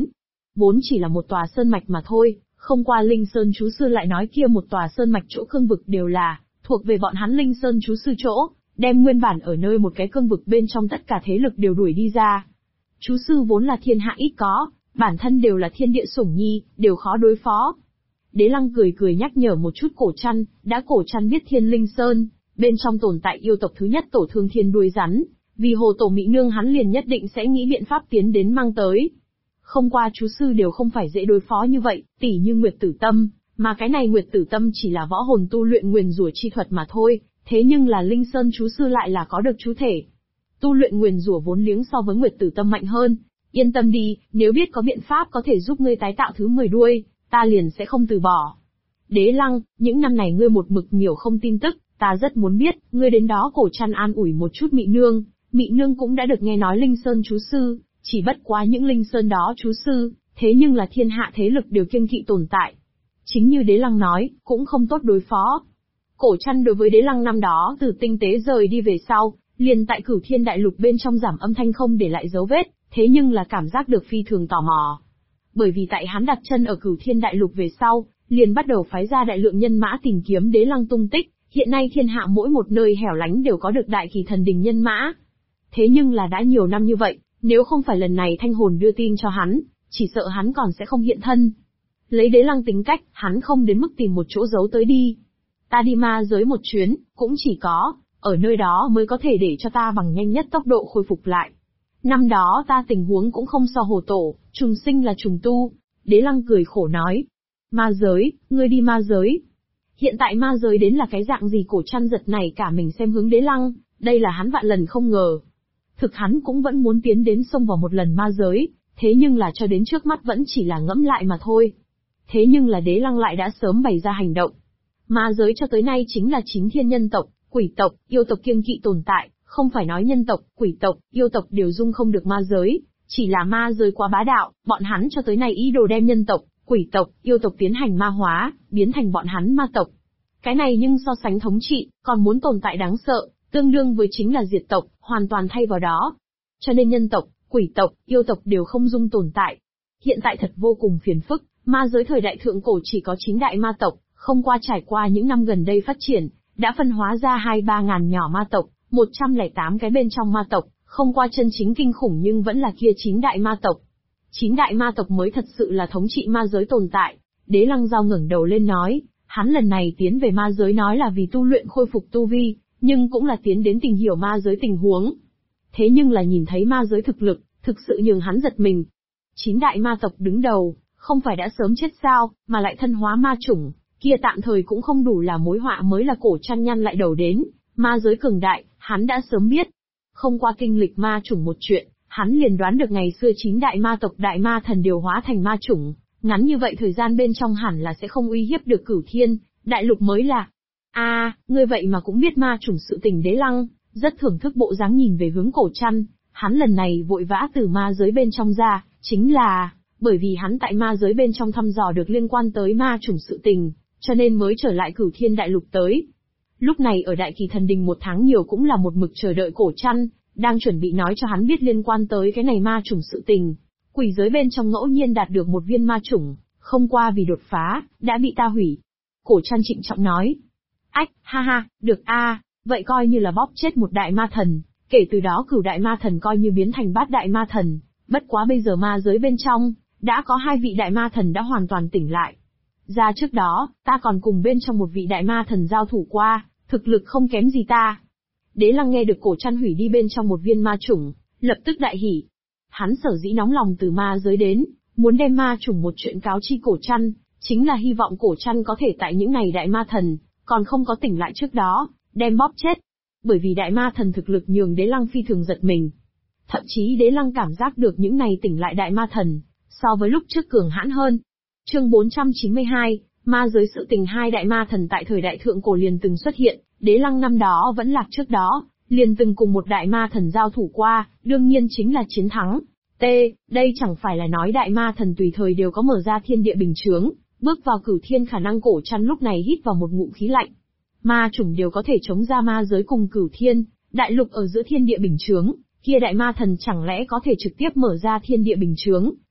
vốn chỉ là một tòa sơn mạch mà thôi, không qua Linh Sơn chú sư lại nói kia một tòa sơn mạch chỗ cương vực đều là thuộc về bọn hắn Linh Sơn chú sư chỗ, đem nguyên bản ở nơi một cái cương vực bên trong tất cả thế lực đều đuổi đi ra. Chú sư vốn là thiên hạ ít có, bản thân đều là thiên địa sủng nhi, đều khó đối phó. Đế Lăng cười cười nhắc nhở một chút Cổ Trăn, đã Cổ Trăn biết Thiên Linh Sơn, bên trong tồn tại yêu tộc thứ nhất tổ thương thiên đuôi rắn, vì hồ tổ mỹ nương hắn liền nhất định sẽ nghĩ biện pháp tiến đến mang tới. Không qua chú sư đều không phải dễ đối phó như vậy, tỉ như Nguyệt Tử Tâm, mà cái này Nguyệt Tử Tâm chỉ là võ hồn tu luyện nguyền rủa chi thuật mà thôi, thế nhưng là Linh Sơn chú sư lại là có được chú thể. Tu luyện nguyền rủa vốn liếng so với Nguyệt Tử Tâm mạnh hơn, yên tâm đi, nếu biết có biện pháp có thể giúp ngươi tái tạo thứ 10 đuôi, ta liền sẽ không từ bỏ. Đế Lăng, những năm này ngươi một mực miểu không tin tức, ta rất muốn biết, ngươi đến đó Cổ Trăn an ủi một chút Mị Nương cũng đã được nghe nói Linh Sơn chú sư, chỉ bất quá những Linh Sơn đó chú sư, thế nhưng là thiên hạ thế lực đều kiêng kỵ tồn tại. Chính như Đế Lăng nói, cũng không tốt đối phó. Cổ Trăn đối với Đế Lăng năm đó từ tinh tế rời đi về sau, liền tại Cửu Thiên Đại Lục bên trong giảm âm thanh không để lại dấu vết, thế nhưng là cảm giác được phi thường tò mò. Bởi vì tại hắn đặt chân ở Cửu Thiên Đại Lục về sau, liền bắt đầu phái ra đại lượng nhân mã tìm kiếm Đế Lăng tung tích, hiện nay thiên hạ mỗi một nơi hẻo lánh đều có được đại kỳ thần đình nhân mã. Thế nhưng là đã nhiều năm như vậy, nếu không phải lần này thanh hồn đưa tin cho hắn, chỉ sợ hắn còn sẽ không hiện thân. Lấy Đế Lăng tính cách, hắn không đến mức tìm một chỗ giấu tới đi. Ta đi ma giới một chuyến, cũng chỉ có, ở nơi đó mới có thể để cho ta bằng nhanh nhất tốc độ khôi phục lại. Năm đó ta tình huống cũng không so hồ tổ, trùng sinh là trùng tu. Đế Lăng cười khổ nói. Ma giới, ngươi đi ma giới. Hiện tại ma giới đến là cái dạng gì Cổ Trăn giật này cả mình xem hướng Đế Lăng, đây là hắn vạn lần không ngờ. Thực hắn cũng vẫn muốn tiến đến xông vào một lần ma giới, thế nhưng là cho đến trước mắt vẫn chỉ là ngẫm lại mà thôi. Thế nhưng là Đế Lăng lại đã sớm bày ra hành động. Ma giới cho tới nay chính là chính thiên nhân tộc, quỷ tộc, yêu tộc kiêng kỵ tồn tại, không phải nói nhân tộc, quỷ tộc, yêu tộc đều dung không được ma giới, chỉ là ma giới quá bá đạo, bọn hắn cho tới nay ý đồ đem nhân tộc, quỷ tộc, yêu tộc tiến hành ma hóa, biến thành bọn hắn ma tộc. Cái này nhưng so sánh thống trị, còn muốn tồn tại đáng sợ, tương đương với chính là diệt tộc, hoàn toàn thay vào đó. Cho nên nhân tộc, quỷ tộc, yêu tộc đều không dung tồn tại. Hiện tại thật vô cùng phiền phức, ma giới thời đại thượng cổ chỉ có 9 đại ma tộc, không qua trải qua những năm gần đây phát triển, đã phân hóa ra 2-3 ngàn nhỏ ma tộc, 108 cái bên trong ma tộc, không qua chân chính kinh khủng nhưng vẫn là kia 9 đại ma tộc. 9 đại ma tộc mới thật sự là thống trị ma giới tồn tại. Đế Lăng Giao ngẩng đầu lên nói, hắn lần này tiến về ma giới nói là vì tu luyện khôi phục tu vi, nhưng cũng là tiến đến tìm hiểu ma giới tình huống. Thế nhưng là nhìn thấy ma giới thực lực, thực sự nhường hắn giật mình. 9 đại ma tộc đứng đầu, không phải đã sớm chết sao, mà lại thân hóa ma chủng, kia tạm thời cũng không đủ là mối họa mới là Cổ Trăn nhăn lại đầu đến, ma giới cường đại, hắn đã sớm biết. Không qua kinh lịch ma chủng một chuyện, hắn liền đoán được ngày xưa 9 đại ma tộc đại ma thần điều hóa thành ma chủng, ngắn như vậy thời gian bên trong hẳn là sẽ không uy hiếp được Cửu Thiên Đại Lục mới là. Ngươi vậy mà cũng biết ma chủng sự tình. Đế Lăng rất thưởng thức bộ dáng nhìn về hướng Cổ Trăn, hắn lần này vội vã từ ma giới bên trong ra, chính là bởi vì hắn tại ma giới bên trong thăm dò được liên quan tới ma chủng sự tình, cho nên mới trở lại Cửu Thiên Đại Lục tới. Lúc này ở Đại Kỳ Thần Đình 1 tháng nhiều cũng là một mực chờ đợi Cổ Trăn, đang chuẩn bị nói cho hắn biết liên quan tới cái này ma chủng sự tình. Quỷ giới bên trong ngẫu nhiên đạt được một viên ma chủng, không qua vì đột phá, đã bị ta hủy. Cổ Trăn trịnh trọng nói. Ách, ha ha, được vậy coi như là bóp chết một đại ma thần, kể từ đó Cửu đại ma thần coi như biến thành 8 đại ma thần, bất quá bây giờ ma giới bên trong, đã có 2 vị đại ma thần đã hoàn toàn tỉnh lại. Ra trước đó, ta còn cùng bên trong một vị đại ma thần giao thủ qua, thực lực không kém gì ta. Đế Lăng nghe được Cổ Trăn hủy đi bên trong một viên ma chủng, lập tức đại hỉ. Hắn sở dĩ nóng lòng từ ma giới đến, muốn đem ma chủng một chuyện cáo chi Cổ Trăn, chính là hy vọng Cổ Trăn có thể tại những ngày đại ma thần, còn không có tỉnh lại trước đó, đem bóp chết. Bởi vì đại ma thần thực lực nhường Đế Lăng phi thường giật mình. Thậm chí Đế Lăng cảm giác được những ngày tỉnh lại đại ma thần, so với lúc trước cường hãn hơn. Chương 492, ma giới sự tình. 2 đại ma thần tại thời đại thượng cổ liền từng xuất hiện, Đế Lăng năm đó vẫn lạc trước đó, liền từng cùng một đại ma thần giao thủ qua, đương nhiên chính là chiến thắng. Đây chẳng phải là nói đại ma thần tùy thời đều có mở ra thiên địa bình chướng, bước vào Cửu Thiên khả năng. Cổ Trăn lúc này hít vào một ngụm khí lạnh. Ma chủng đều có thể chống ra ma giới cùng Cửu Thiên Đại Lục ở giữa thiên địa bình chướng, kia đại ma thần chẳng lẽ có thể trực tiếp mở ra thiên địa bình chướng,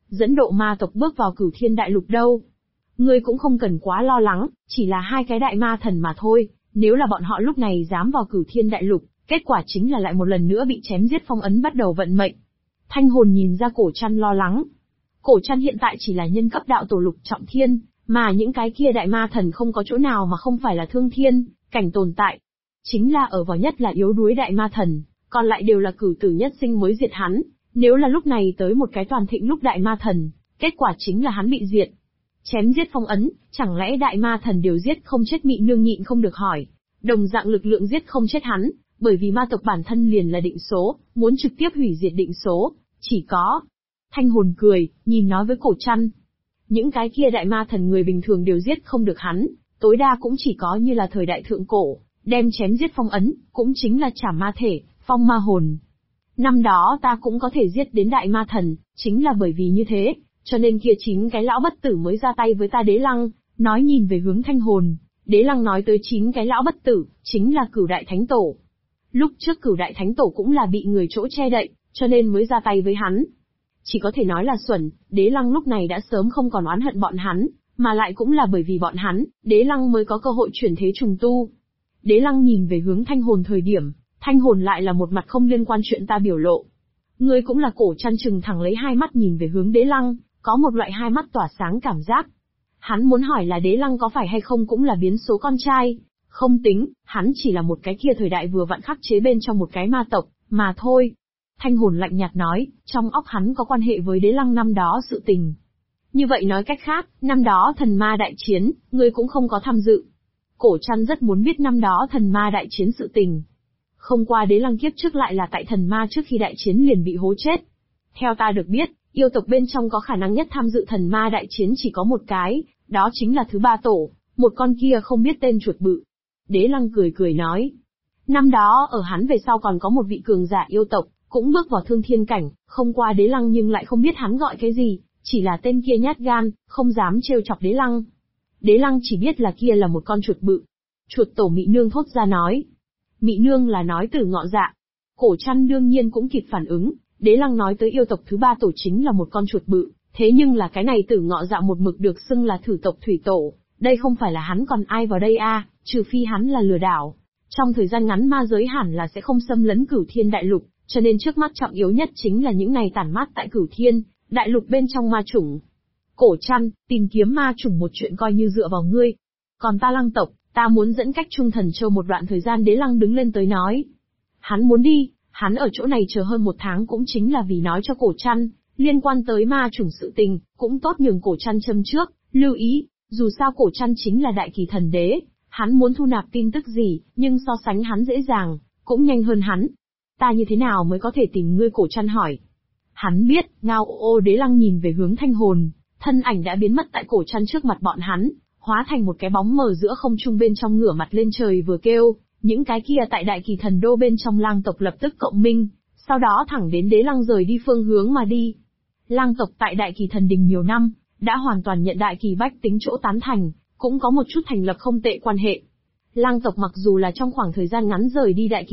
dẫn độ ma tộc bước vào Cửu Thiên Đại Lục đâu. Ngươi cũng không cần quá lo lắng, chỉ là hai cái đại ma thần mà thôi, nếu là bọn họ lúc này dám vào Cửu Thiên Đại Lục, kết quả chính là lại một lần nữa bị chém giết phong ấn bắt đầu vận mệnh. Thanh hồn nhìn ra Cổ Trăn lo lắng. Cổ Trăn hiện tại chỉ là nhân cấp đạo tổ lục trọng thiên, mà những cái kia đại ma thần không có chỗ nào mà không phải là thương thiên, cảnh tồn tại. Chính là ở vào nhất là yếu đuối đại ma thần, còn lại đều là cửu tử nhất sinh mới diệt hắn. Nếu là lúc này tới một cái toàn thịnh lúc đại ma thần, kết quả chính là hắn bị diệt. Chém giết phong ấn, chẳng lẽ đại ma thần đều giết không chết Mị Nương nhịn không được hỏi. Đồng dạng lực lượng giết không chết hắn, bởi vì ma tộc bản thân liền là định số, muốn trực tiếp hủy diệt định số, chỉ có. Thanh hồn cười, nhìn nói với Cổ Trăn. Những cái kia đại ma thần người bình thường đều giết không được hắn, tối đa cũng chỉ có như là thời đại thượng cổ, đem chém giết phong ấn, cũng chính là chảm ma thể, phong ma hồn. Năm đó ta cũng có thể giết đến đại ma thần, chính là bởi vì như thế, cho nên kia chín cái lão bất tử mới ra tay với ta Đế Lăng, nói nhìn về hướng Thanh hồn. Đế Lăng nói tới chín cái lão bất tử, chính là Cửu Đại Thánh Tổ. Lúc trước Cửu Đại Thánh Tổ cũng là bị người chỗ che đậy, cho nên mới ra tay với hắn. Chỉ có thể nói là xuẩn, Đế Lăng lúc này đã sớm không còn oán hận bọn hắn, mà lại cũng là bởi vì bọn hắn, Đế Lăng mới có cơ hội chuyển thế trùng tu. Đế Lăng nhìn về hướng Thanh hồn thời điểm, Thanh hồn lại là một mặt không liên quan chuyện ta biểu lộ. Ngươi cũng là Cổ Trăn trừng thẳng lấy hai mắt nhìn về hướng Đế Lăng, có một loại hai mắt tỏa sáng cảm giác. Hắn muốn hỏi là Đế Lăng có phải hay không cũng là biến số con trai. Không tính, hắn chỉ là một cái kia thời đại vừa vặn khắc chế bên trong một cái ma tộc, mà thôi. Thanh hồn lạnh nhạt nói, trong óc hắn có quan hệ với Đế Lăng năm đó sự tình. Như vậy nói cách khác, năm đó thần ma đại chiến, ngươi cũng không có tham dự. Cổ Trăn rất muốn biết năm đó thần ma đại chiến sự tình. Không qua Đế Lăng kiếp trước lại là tại thần ma trước khi đại chiến liền bị hố chết. Theo ta được biết, yêu tộc bên trong có khả năng nhất tham dự thần ma đại chiến chỉ có một cái, đó chính là thứ ba tổ, một con kia không biết tên chuột bự. Đế Lăng cười cười nói. Năm đó ở hắn về sau còn có một vị cường giả yêu tộc, cũng bước vào thương thiên cảnh, không qua Đế Lăng nhưng lại không biết hắn gọi cái gì, chỉ là tên kia nhát gan, không dám trêu chọc Đế Lăng. Đế Lăng chỉ biết là kia là một con chuột bự. Chuột tổ Mị Nương thốt ra nói. Mị Nương là nói từ Ngọ Dạ. Cổ Trăn đương nhiên cũng kịp phản ứng, Đế Lăng nói tới yêu tộc thứ ba tổ chính là một con chuột bự, thế nhưng là cái này Tử Ngọ Dạ một mực được xưng là thử tộc thủy tổ, đây không phải là hắn còn ai vào đây a, trừ phi hắn là lừa đảo. Trong thời gian ngắn ma giới hẳn là sẽ không xâm lấn Cửu Thiên Đại Lục, cho nên trước mắt trọng yếu nhất chính là những này tản mát tại Cửu Thiên Đại Lục bên trong ma chủng. Cổ Trăn, tìm kiếm ma chủng một chuyện coi như dựa vào ngươi. Còn ta Lăng tộc, ta muốn dẫn cách Trung Thần Châu một đoạn thời gian. Đế Lăng đứng lên tới nói. Hắn muốn đi, hắn ở chỗ này chờ hơn một tháng cũng chính là vì nói cho Cổ Trăn, liên quan tới ma chủng sự tình, cũng tốt nhường Cổ Trăn châm trước, lưu ý, dù sao Cổ Trăn chính là đại kỳ thần đế, hắn muốn thu nạp tin tức gì, nhưng so sánh hắn dễ dàng, cũng nhanh hơn hắn. Ta như thế nào mới có thể tìm ngươi? Cổ Trăn hỏi. Hắn biết, ngao ô. Đế Lăng nhìn về hướng Thanh hồn, thân ảnh đã biến mất tại Cổ Trăn trước mặt bọn hắn, hóa thành một cái bóng mờ giữa không trung bên trong ngửa mặt lên trời vừa kêu, những cái kia tại đại kỳ thần đô bên trong lang tộc lập tức cộng minh, sau đó thẳng đến Đế Lăng rời đi phương hướng mà đi. Lang tộc tại đại kỳ thần đình nhiều năm, đã hoàn toàn nhận đại kỳ bách tính chỗ tán thành, cũng có một chút thành lập không tệ quan hệ. Lang tộc mặc dù là trong khoảng thời gian ngắn rời đi đại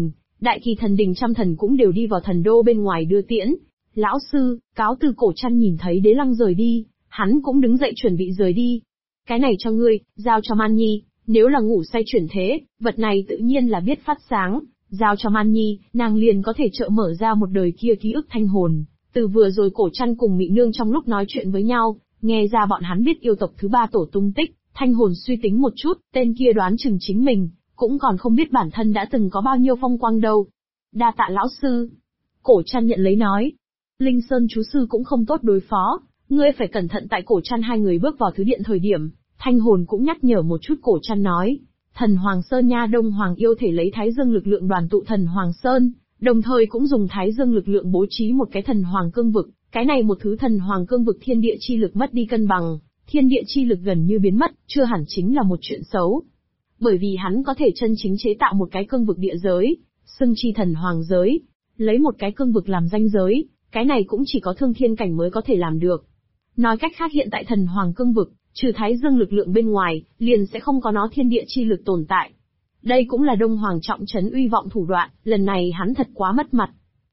kỳ thần đình trăm thần cũng đều đi vào thần đô bên ngoài đưa tiễn. Lão sư, cáo từ. Cổ Trăn nhìn thấy Đế Lăng rời đi, hắn cũng đứng dậy chuẩn bị rời đi. Cái này cho ngươi, giao cho Man Nhi, nếu là ngủ say chuyển thế, vật này tự nhiên là biết phát sáng, giao cho Man Nhi, nàng liền có thể trợ mở ra một đời kia ký ức. Thanh hồn, từ vừa rồi Cổ Trăn cùng Mị Nương trong lúc nói chuyện với nhau, nghe ra bọn hắn biết yêu tộc thứ ba tổ tung tích. Thanh hồn suy tính một chút, tên kia đoán chừng chính mình, cũng còn không biết bản thân đã từng có bao nhiêu phong quang đâu. Đa tạ lão sư. Cổ Trăn nhận lấy nói. Linh Sơn chú sư cũng không tốt đối phó, ngươi phải cẩn thận. Tại Cổ Trăn hai người bước vào thứ điện thời điểm, Thanh hồn cũng nhắc nhở một chút. Cổ Trăn nói, Thần Hoàng Sơn nha, Đông Hoàng yêu thể lấy Thái Dương lực lượng đoàn tụ Thần Hoàng Sơn, đồng thời cũng dùng Thái Dương lực lượng bố trí một cái Thần Hoàng cương vực, cái này một thứ Thần Hoàng cương vực thiên địa chi lực mất đi cân bằng, thiên địa chi lực gần như biến mất, chưa hẳn chính là một chuyện xấu. Bởi vì hắn có thể chân chính chế tạo một cái cương vực địa giới, xưng chi Thần Hoàng giới, lấy một cái cương vực làm ranh giới, cái này cũng chỉ có thương thiên cảnh mới có thể làm được. Nói cách khác, hiện tại Thần Hoàng cương vực, trừ Thái Dương lực lượng bên ngoài, liền sẽ không có nó thiên địa chi lực tồn tại. Đây cũng là Đông Hoàng trọng trấn uy vọng thủ đoạn, lần này hắn thật quá mất mặt.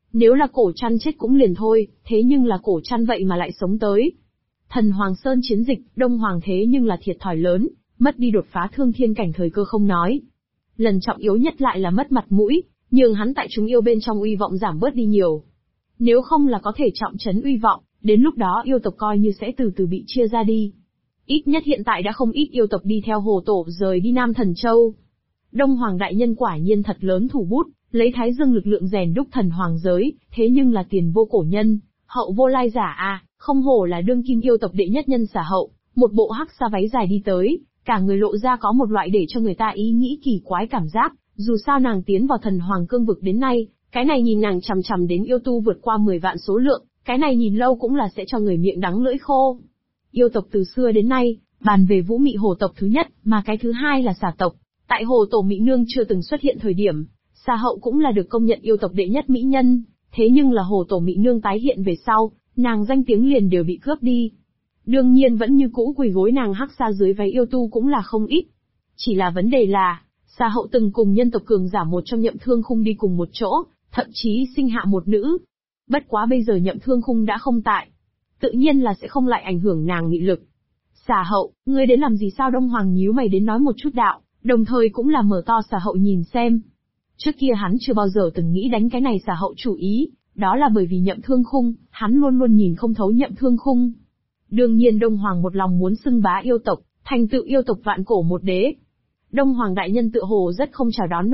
Nếu là cổ trăn chết cũng liền thôi, thế nhưng là cổ trăn vậy mà lại sống tới. Thần Hoàng Sơn chiến dịch, Đông Hoàng thế nhưng là thiệt thòi lớn, mất đi đột phá thương thiên cảnh thời cơ không nói. Lần trọng yếu nhất lại là mất mặt mũi, nhường hắn tại chúng yêu bên trong uy vọng giảm bớt đi nhiều. Nếu không là có thể trọng trấn uy vọng, đến lúc đó yêu tộc coi như sẽ từ từ bị chia ra đi. Ít nhất hiện tại đã không ít yêu tộc đi theo Hồ Tổ rời đi Nam Thần Châu. Đông Hoàng đại nhân quả nhiên thật lớn thủ bút, lấy Thái Dương lực lượng rèn đúc thần hoàng giới, thế nhưng là tiền vô cổ nhân, hậu vô lai giả à, không hổ là đương kim yêu tộc đệ nhất nhân Xà Hậu, một bộ hắc sa váy dài đi tới, cả người lộ ra có một loại để cho người ta ý nghĩ kỳ quái cảm giác, dù sao nàng tiến vào thần hoàng cương vực đến nay, cái này nhìn nàng chằm chằm đến yêu tu vượt qua 10 vạn số lượng, cái này nhìn lâu cũng là sẽ cho người miệng đắng lưỡi khô. Yêu tộc từ xưa đến nay, bàn về vũ mị hồ tộc thứ nhất, mà cái thứ hai là xà tộc. Tại hồ tổ mỹ nương chưa từng xuất hiện thời điểm, Xà Hậu cũng là được công nhận yêu tộc đệ nhất mỹ nhân, thế nhưng là hồ tổ mỹ nương tái hiện về sau, nàng danh tiếng liền đều bị cướp đi. Đương nhiên vẫn như cũ quỳ gối nàng hắc sa dưới váy yêu tu cũng là không ít. Chỉ là vấn đề là, Xà Hậu từng cùng nhân tộc cường giả một trong Nhậm Thương Khung đi cùng một chỗ, thậm chí sinh hạ một nữ. Bất quá bây giờ Nhậm Thương Khung đã không tại, tự nhiên là sẽ không lại ảnh hưởng nàng nghị lực. Xà Hậu, ngươi đến làm gì sao? Đông Hoàng nhíu mày đến nói một chút đạo, đồng thời cũng là mở to Xà Hậu nhìn xem. Trước kia hắn chưa bao giờ từng nghĩ đánh cái này Xà Hậu chủ ý, đó là bởi vì Nhậm Thương Khung, hắn luôn luôn nhìn không thấu Nhậm Thương Khung. Đương nhiên Đông Hoàng một lòng muốn xưng bá yêu tộc, thành tựu yêu tộc vạn cổ một đế. Đông Hoàng đại nhân tựa hồ rất không chào đón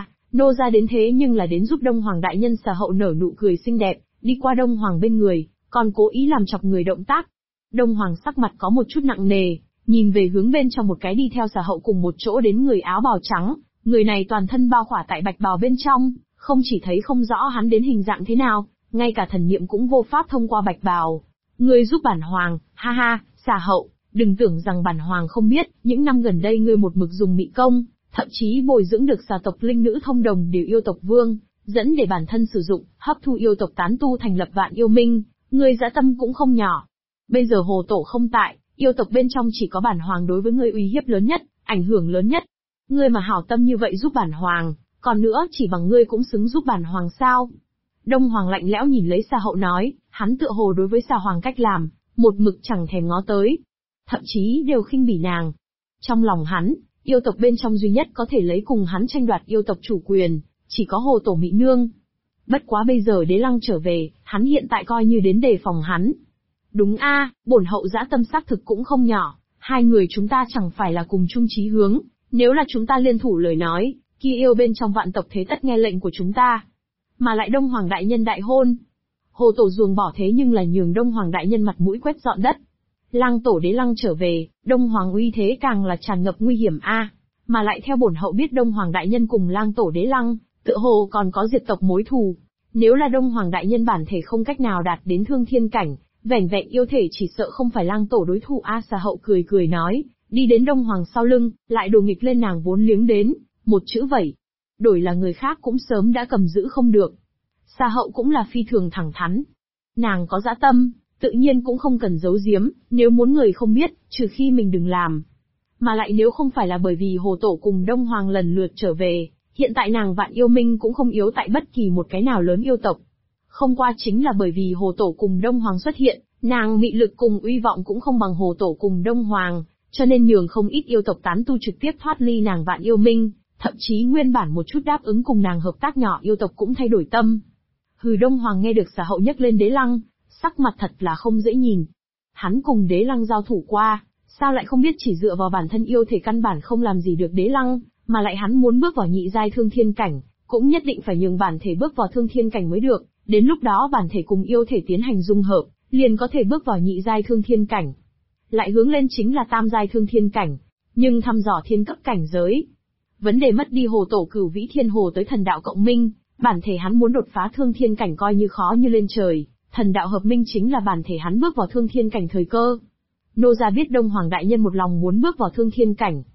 nô gia đến thế nhưng là đến giúp Đông Hoàng đại nhân. Xà Hậu nở nụ cười xinh đẹp, đi qua Đông Hoàng bên người, còn cố ý làm chọc người động tác. Đông Hoàng sắc mặt có một chút nặng nề, nhìn về hướng bên trong một cái đi theo Xà Hậu cùng một chỗ đến người áo bào trắng, người này toàn thân bao khỏa tại bạch bào bên trong, không chỉ thấy không rõ hắn đến hình dạng thế nào, ngay cả thần niệm cũng vô pháp thông qua bạch bào. Ngươi giúp bản hoàng, ha ha, Xà Hậu, đừng tưởng rằng bản hoàng không biết, những năm gần đây ngươi một mực dùng mị công, thậm chí bồi dưỡng được xà tộc linh nữ thông đồng điều yêu tộc vương, dẫn để bản thân sử dụng, hấp thu yêu tộc tán tu thành lập vạn yêu minh, ngươi dã tâm cũng không nhỏ. Bây giờ hồ tổ không tại, yêu tộc bên trong chỉ có bản hoàng đối với ngươi uy hiếp lớn nhất, ảnh hưởng lớn nhất. Ngươi mà hảo tâm như vậy giúp bản hoàng, còn nữa chỉ bằng ngươi cũng xứng giúp bản hoàng sao? Đông Hoàng lạnh lẽo nhìn lấy Xà Hậu nói, hắn tựa hồ đối với Xà Hoàng cách làm, một mực chẳng thèm ngó tới, thậm chí đều khinh bỉ nàng. Trong lòng hắn, yêu tộc bên trong duy nhất có thể lấy cùng hắn tranh đoạt yêu tộc chủ quyền, chỉ có hồ tổ mỹ nương. Bất quá bây giờ Đế Lăng trở về, hắn hiện tại coi như đến đề phòng hắn. Đúng a, bổn hậu dã tâm xác thực cũng không nhỏ, hai người chúng ta chẳng phải là cùng chung chí hướng, nếu là chúng ta liên thủ lời nói, kia yêu bên trong vạn tộc thế tất nghe lệnh của chúng ta. Mà lại Đông Hoàng đại nhân đại hôn. Hồ tổ ruồng bỏ thế nhưng là nhường Đông Hoàng đại nhân mặt mũi quét dọn đất. Lang tổ Đế Lăng trở về, Đông Hoàng uy thế càng là tràn ngập nguy hiểm a. Mà lại theo bổn hậu biết Đông Hoàng đại nhân cùng Lang tổ Đế Lăng, tựa hồ còn có diệt tộc mối thù. Nếu là Đông Hoàng đại nhân bản thể không cách nào đạt đến thương thiên cảnh, vẻn vẹn yêu thể chỉ sợ không phải Lang tổ đối thủ a. Xà Hậu cười cười nói, đi đến Đông Hoàng sau lưng, lại đổ nghịch lên nàng vốn liếng đến, một chữ vẩy. Đổi là người khác cũng sớm đã cầm giữ không được. Xà Hậu cũng là phi thường thẳng thắn. Nàng có dã tâm, tự nhiên cũng không cần giấu giếm, nếu muốn người không biết, trừ khi mình đừng làm. Mà lại nếu không phải là bởi vì Hồ Tổ cùng Đông Hoàng lần lượt trở về, hiện tại nàng vạn yêu minh cũng không yếu tại bất kỳ một cái nào lớn yêu tộc. Không qua chính là bởi vì Hồ Tổ cùng Đông Hoàng xuất hiện, nàng mị lực cùng uy vọng cũng không bằng Hồ Tổ cùng Đông Hoàng, cho nên nhường không ít yêu tộc tán tu trực tiếp thoát ly nàng vạn yêu minh, thậm chí nguyên bản một chút đáp ứng cùng nàng hợp tác nhỏ yêu tộc cũng thay đổi tâm. Hừ. Đông Hoàng nghe được Xà Hậu nhắc lên Đế Lăng, sắc mặt thật là không dễ nhìn. Hắn cùng Đế Lăng giao thủ qua, sao lại không biết chỉ dựa vào bản thân yêu thể căn bản không làm gì được Đế Lăng, mà lại hắn muốn bước vào nhị giai thương thiên cảnh, cũng nhất định phải nhường bản thể bước vào thương thiên cảnh mới được, đến lúc đó bản thể cùng yêu thể tiến hành dung hợp, liền có thể bước vào nhị giai thương thiên cảnh. Lại hướng lên chính là tam giai thương thiên cảnh, nhưng thăm dò thiên cấp cảnh giới. Vấn đề mất đi Hồ Tổ Cửu Vĩ Thiên Hồ tới thần đạo cộng minh, bản thể hắn muốn đột phá thương thiên cảnh coi như khó như lên trời, thần đạo hợp minh chính là bản thể hắn bước vào thương thiên cảnh thời cơ. Nô gia biết Đông Hoàng đại nhân một lòng muốn bước vào thương thiên cảnh.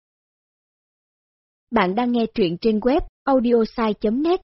Bạn đang nghe truyện trên web audiosai.net.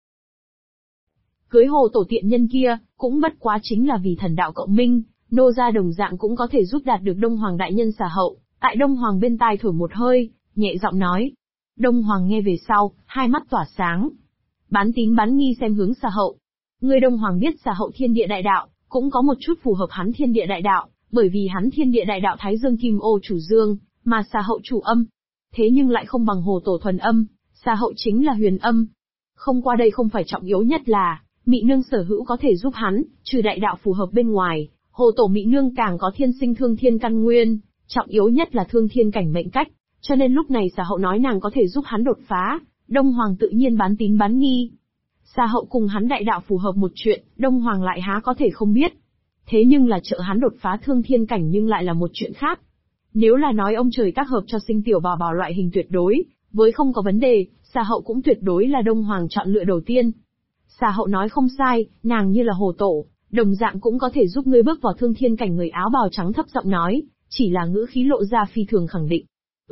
Cưới Hồ Tổ tiện nhân kia, cũng bất quá chính là vì thần đạo cộng minh, nô gia đồng dạng cũng có thể giúp đạt được Đông Hoàng đại nhân. Xà Hậu, tại Đông Hoàng bên tai thổi một hơi, nhẹ giọng nói. Đông Hoàng nghe về sau, hai mắt tỏa sáng. Bán tín bán nghi xem hướng Xà Hậu. Ngươi Đông Hoàng biết xà hậu thiên địa đại đạo, cũng có một chút phù hợp hắn thiên địa đại đạo, bởi vì hắn thiên địa đại đạo Thái Dương Kim Ô chủ dương, mà xà hậu chủ âm. Thế nhưng lại không bằng hồ tổ thuần âm, xà hậu chính là huyền âm. Không qua đây không phải trọng yếu nhất là, Mị Nương sở hữu có thể giúp hắn, trừ đại đạo phù hợp bên ngoài, hồ tổ Mị Nương càng có thiên sinh thương thiên căn nguyên, trọng yếu nhất là thương thiên cảnh mệnh cách, cho nên lúc này xà hậu nói nàng có thể giúp hắn đột phá, Đông Hoàng tự nhiên bán tín bán nghi. Xà hậu cùng hắn đại đạo phù hợp một chuyện, Đông Hoàng lại há có thể không biết. Thế nhưng là trợ hắn đột phá thương thiên cảnh nhưng lại là một chuyện khác. Nếu là nói ông trời tác hợp cho sinh tiểu bảo bảo loại hình tuyệt đối, với không có vấn đề, xà hậu cũng tuyệt đối là Đông Hoàng chọn lựa đầu tiên. Xà hậu nói không sai, nàng như là hồ tổ, đồng dạng cũng có thể giúp ngươi bước vào thương thiên cảnh. Người áo bào trắng thấp giọng nói, chỉ là ngữ khí lộ ra phi thường khẳng định.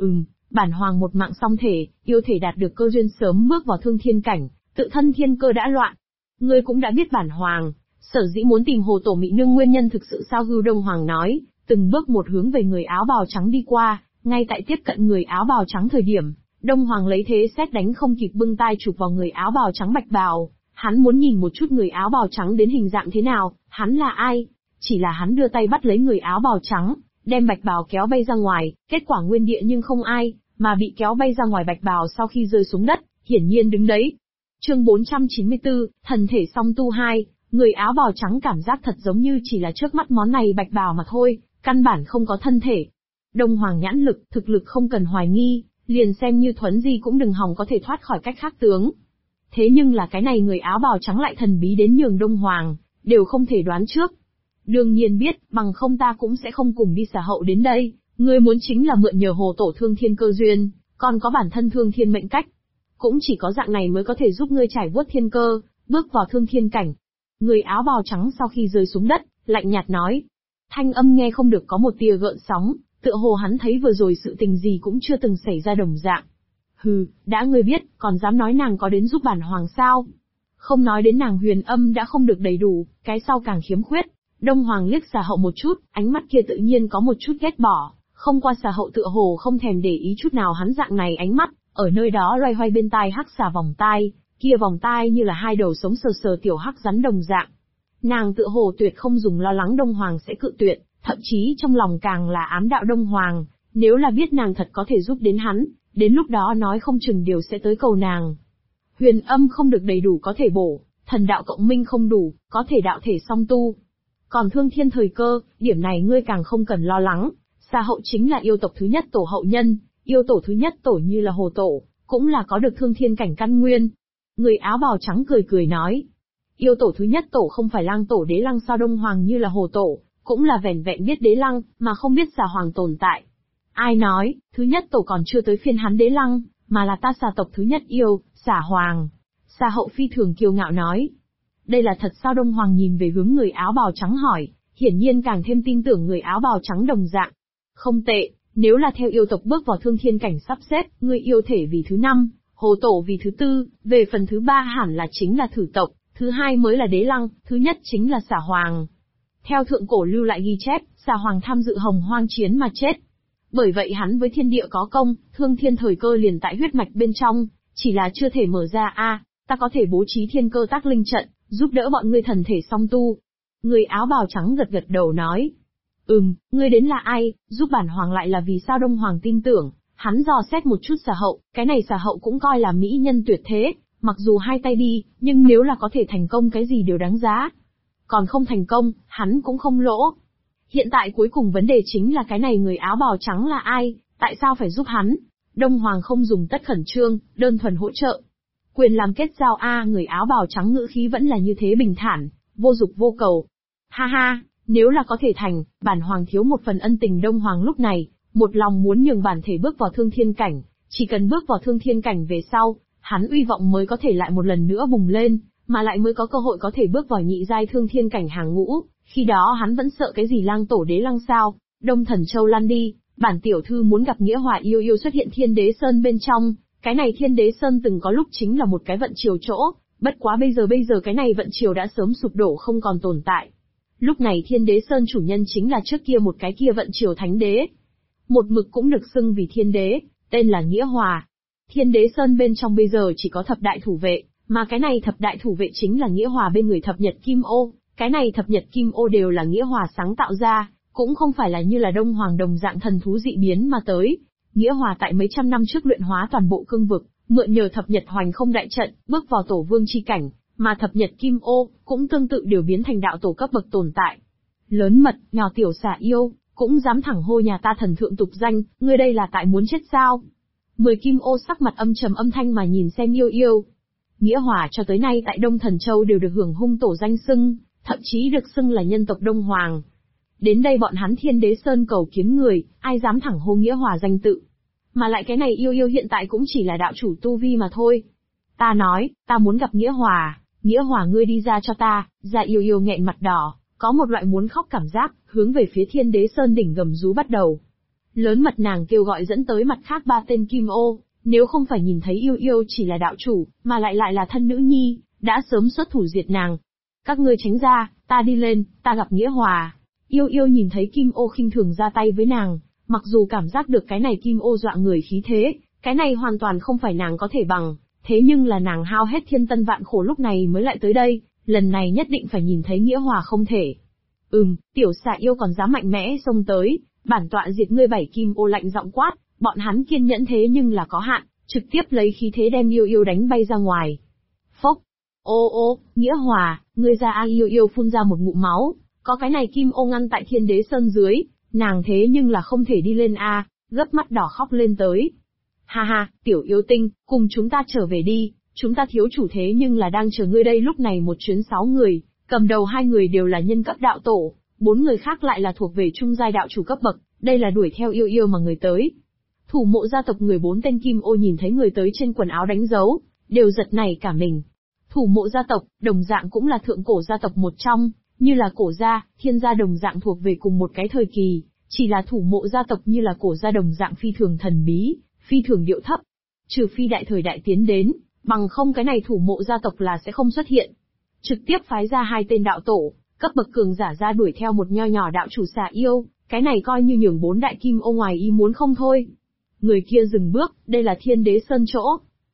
Bản hoàng một mạng song thể, yêu thể đạt được cơ duyên sớm bước vào thương thiên cảnh, tự thân thiên cơ đã loạn. Ngươi cũng đã biết bản hoàng, sở dĩ muốn tìm hồ tổ Mị Nương nguyên nhân thực sự sao? Hưu Đông Hoàng nói, từng bước một hướng về người áo bào trắng đi qua, ngay tại tiếp cận người áo bào trắng thời điểm, Đông Hoàng lấy thế xét đánh không kịp bưng tai chụp vào người áo bào trắng bạch bào. Hắn muốn nhìn một chút người áo bào trắng đến hình dạng thế nào, hắn là ai? Chỉ là hắn đưa tay bắt lấy người áo bào trắng, đem bạch bào kéo bay ra ngoài, kết quả nguyên địa nhưng không ai, mà bị kéo bay ra ngoài bạch bào sau khi rơi xuống đất, hiển nhiên đứng đấy. Chương 494, thần thể song tu 2, người áo bào trắng cảm giác thật giống như chỉ là trước mắt món này bạch bào mà thôi, căn bản không có thân thể. Đông Hoàng nhãn lực, thực lực không cần hoài nghi, liền xem như Thuấn Di cũng đừng hòng có thể thoát khỏi cách khác tướng. Thế nhưng là cái này người áo bào trắng lại thần bí đến nhường Đông Hoàng đều không thể đoán trước. Đương nhiên biết, bằng không ta cũng sẽ không cùng đi xà hậu đến đây, ngươi muốn chính là mượn nhờ hồ tổ thương thiên cơ duyên, còn có bản thân thương thiên mệnh cách. Cũng chỉ có dạng này mới có thể giúp ngươi trải vuốt thiên cơ, bước vào thương thiên cảnh. Người áo bào trắng sau khi rơi xuống đất, lạnh nhạt nói. Thanh âm nghe không được có một tia gợn sóng, tựa hồ hắn thấy vừa rồi sự tình gì cũng chưa từng xảy ra đồng dạng. Hừ, đã ngươi biết, còn dám nói nàng có đến giúp bản hoàng sao? Không nói đến nàng huyền âm đã không được đầy đủ, cái sau càng khiếm khuyết. Đông Hoàng liếc xà hậu một chút, ánh mắt kia tự nhiên có một chút ghét bỏ, không qua xà hậu tựa hồ không thèm để ý chút nào hắn dạng này ánh mắt, ở nơi đó loay hoay bên tai hắc xà vòng tai, kia vòng tai như là hai đầu sống sờ sờ tiểu hắc rắn đồng dạng. Nàng tựa hồ tuyệt không dùng lo lắng Đông Hoàng sẽ cự tuyệt, thậm chí trong lòng càng là ám đạo Đông Hoàng, nếu là biết nàng thật có thể giúp đến hắn, đến lúc đó nói không chừng điều sẽ tới cầu nàng. Huyền âm không được đầy đủ có thể bổ, thần đạo cộng minh không đủ, có thể đạo thể song tu. Còn thương thiên thời cơ, điểm này ngươi càng không cần lo lắng, xà hậu chính là yêu tộc thứ nhất tổ hậu nhân, yêu tổ thứ nhất tổ như là hồ tổ, cũng là có được thương thiên cảnh căn nguyên. Người áo bào trắng cười cười nói, yêu tổ thứ nhất tổ không phải lang tổ đế lăng sao? Đông Hoàng như là hồ tổ, cũng là vẻn vẹn biết đế lăng, mà không biết xà hoàng tồn tại. Ai nói, thứ nhất tổ còn chưa tới phiên hắn đế lăng, mà là ta xà tộc thứ nhất yêu, xà hoàng. Xà hậu phi thường kiêu ngạo nói. Đây là thật sao? Đông Hoàng nhìn về hướng người áo bào trắng hỏi, hiển nhiên càng thêm tin tưởng người áo bào trắng đồng dạng. Không tệ, nếu là theo yêu tộc bước vào thương thiên cảnh sắp xếp, ngươi yêu thể vì thứ 5, hồ tổ vì thứ 4, về phần thứ 3 hẳn là chính là thử tộc, thứ 2 mới là đế lăng, thứ nhất chính là xà hoàng. Theo thượng cổ lưu lại ghi chép, xà hoàng tham dự hồng hoang chiến mà chết. Bởi vậy hắn với thiên địa có công, thương thiên thời cơ liền tại huyết mạch bên trong, chỉ là chưa thể mở ra ta có thể bố trí thiên cơ tác linh trận, giúp đỡ bọn ngươi thần thể song tu. Người áo bào trắng gật gật đầu nói. Ngươi đến là ai, giúp bản hoàng lại là vì sao? Đông Hoàng tin tưởng, hắn dò xét một chút xà hậu, cái này xà hậu cũng coi là mỹ nhân tuyệt thế, mặc dù hai tay đi, nhưng nếu là có thể thành công cái gì đều đáng giá. Còn không thành công, hắn cũng không lỗ. Hiện tại cuối cùng vấn đề chính là cái này người áo bào trắng là ai, tại sao phải giúp hắn? Đông Hoàng không dùng tất khẩn trương, đơn thuần hỗ trợ. Quyền làm kết giao người áo bào trắng ngữ khí vẫn là như thế bình thản, vô dục vô cầu. Ha ha, nếu là có thể thành, bản hoàng thiếu một phần ân tình. Đông Hoàng lúc này, một lòng muốn nhường bản thể bước vào thương thiên cảnh, chỉ cần bước vào thương thiên cảnh về sau, hắn uy vọng mới có thể lại một lần nữa bùng lên, mà lại mới có cơ hội có thể bước vào nhị giai thương thiên cảnh hàng ngũ, khi đó hắn vẫn sợ cái gì lang tổ đế lăng sao? Đông Thần Châu lăn đi, bản tiểu thư muốn gặp Nghĩa Hòa yêu yêu xuất hiện Thiên Đế Sơn bên trong, cái này Thiên Đế Sơn từng có lúc chính là một cái vận chiều chỗ, bất quá bây giờ cái này vận chiều đã sớm sụp đổ không còn tồn tại. Lúc này Thiên Đế Sơn chủ nhân chính là trước kia một cái kia vận chiều thánh đế. Một mực cũng được xưng vì thiên đế, tên là Nghĩa Hòa. Thiên Đế Sơn bên trong bây giờ chỉ có thập đại thủ vệ, Mà cái này thập đại thủ vệ chính là Nghĩa Hòa bên người thập nhật kim ô, cái này thập nhật kim ô đều là Nghĩa Hòa sáng tạo ra, cũng không phải là như là Đông Hoàng đồng dạng thần thú dị biến mà tới. Nghĩa Hòa tại mấy trăm năm trước luyện hóa toàn bộ cương vực, mượn nhờ thập nhật hoành không đại trận, bước vào tổ vương chi cảnh, mà thập nhật kim ô cũng tương tự đều biến thành đạo tổ cấp bậc tồn tại. Lớn mật, nhỏ tiểu xà yêu, cũng dám thẳng hô nhà ta thần thượng tục danh, ngươi đây là tại muốn chết sao? 10 kim ô sắc mặt âm trầm âm thanh mà nhìn xem yêu yêu. Nghĩa Hòa cho tới nay tại Đông Thần Châu đều được hưởng hung tổ danh xưng, thậm chí được xưng là nhân tộc Đông Hoàng. Đến đây bọn hắn Thiên Đế Sơn cầu kiếm người, ai dám thẳng hô Nghĩa Hòa danh tự. Mà lại cái này yêu yêu hiện tại cũng chỉ là đạo chủ tu vi mà thôi. Ta nói, ta muốn gặp Nghĩa Hòa, Nghĩa Hòa ngươi đi ra cho ta, ra yêu yêu nghẹn mặt đỏ, có một loại muốn khóc cảm giác, hướng về phía Thiên Đế Sơn đỉnh gầm rú bắt đầu. Lớn mật nàng kêu gọi dẫn tới mặt khác 3 tên kim ô, nếu không phải nhìn thấy yêu yêu chỉ là đạo chủ, mà lại là thân nữ nhi, đã sớm xuất thủ diệt nàng. Các ngươi tránh ra, ta đi lên, ta gặp Nghĩa Hòa. Yêu yêu nhìn thấy kim ô khinh thường ra tay với nàng, mặc dù cảm giác được cái này kim ô dọa người khí thế, cái này hoàn toàn không phải nàng có thể bằng, thế nhưng là nàng hao hết thiên tân vạn khổ lúc này mới lại tới đây, lần này nhất định phải nhìn thấy Nghĩa Hòa không thể. Tiểu xà yêu còn dám mạnh mẽ xông tới, bản tọa diệt ngươi 7 kim ô lạnh giọng quát, bọn hắn kiên nhẫn thế nhưng là có hạn, trực tiếp lấy khí thế đem yêu yêu đánh bay ra ngoài. Phốc! Ô, Nghĩa Hòa, ngươi ra a yêu yêu phun ra một ngụm máu, có cái này kim ô ngăn tại Thiên Đế Sơn dưới, nàng thế nhưng là không thể đi lên a, gấp mắt đỏ khóc lên tới. Ha ha, tiểu yêu tinh, cùng chúng ta trở về đi, chúng ta thiếu chủ thế nhưng là đang chờ ngươi đây. Lúc này một chuyến 6 người, cầm đầu 2 người đều là nhân cấp đạo tổ, 4 người khác lại là thuộc về trung giai đạo chủ cấp bậc, đây là đuổi theo yêu yêu mà người tới. Thủ mộ gia tộc người 4 tên kim ô nhìn thấy người tới trên quần áo đánh dấu, đều giật nảy cả mình. Thủ mộ gia tộc, đồng dạng cũng là thượng cổ gia tộc một trong, như là cổ gia, thiên gia đồng dạng thuộc về cùng một cái thời kỳ, chỉ là thủ mộ gia tộc như là cổ gia đồng dạng phi thường thần bí, phi thường điệu thấp. Trừ phi đại thời đại tiến đến, bằng không cái này thủ mộ gia tộc là sẽ không xuất hiện. Trực tiếp phái ra 2 tên đạo tổ, cấp bậc cường giả ra đuổi theo một nho nhỏ đạo chủ xà yêu, cái này coi như nhường 4 đại kim ô ngoài ý muốn không thôi. Người kia dừng bước, đây là Thiên Đế Sơn chỗ.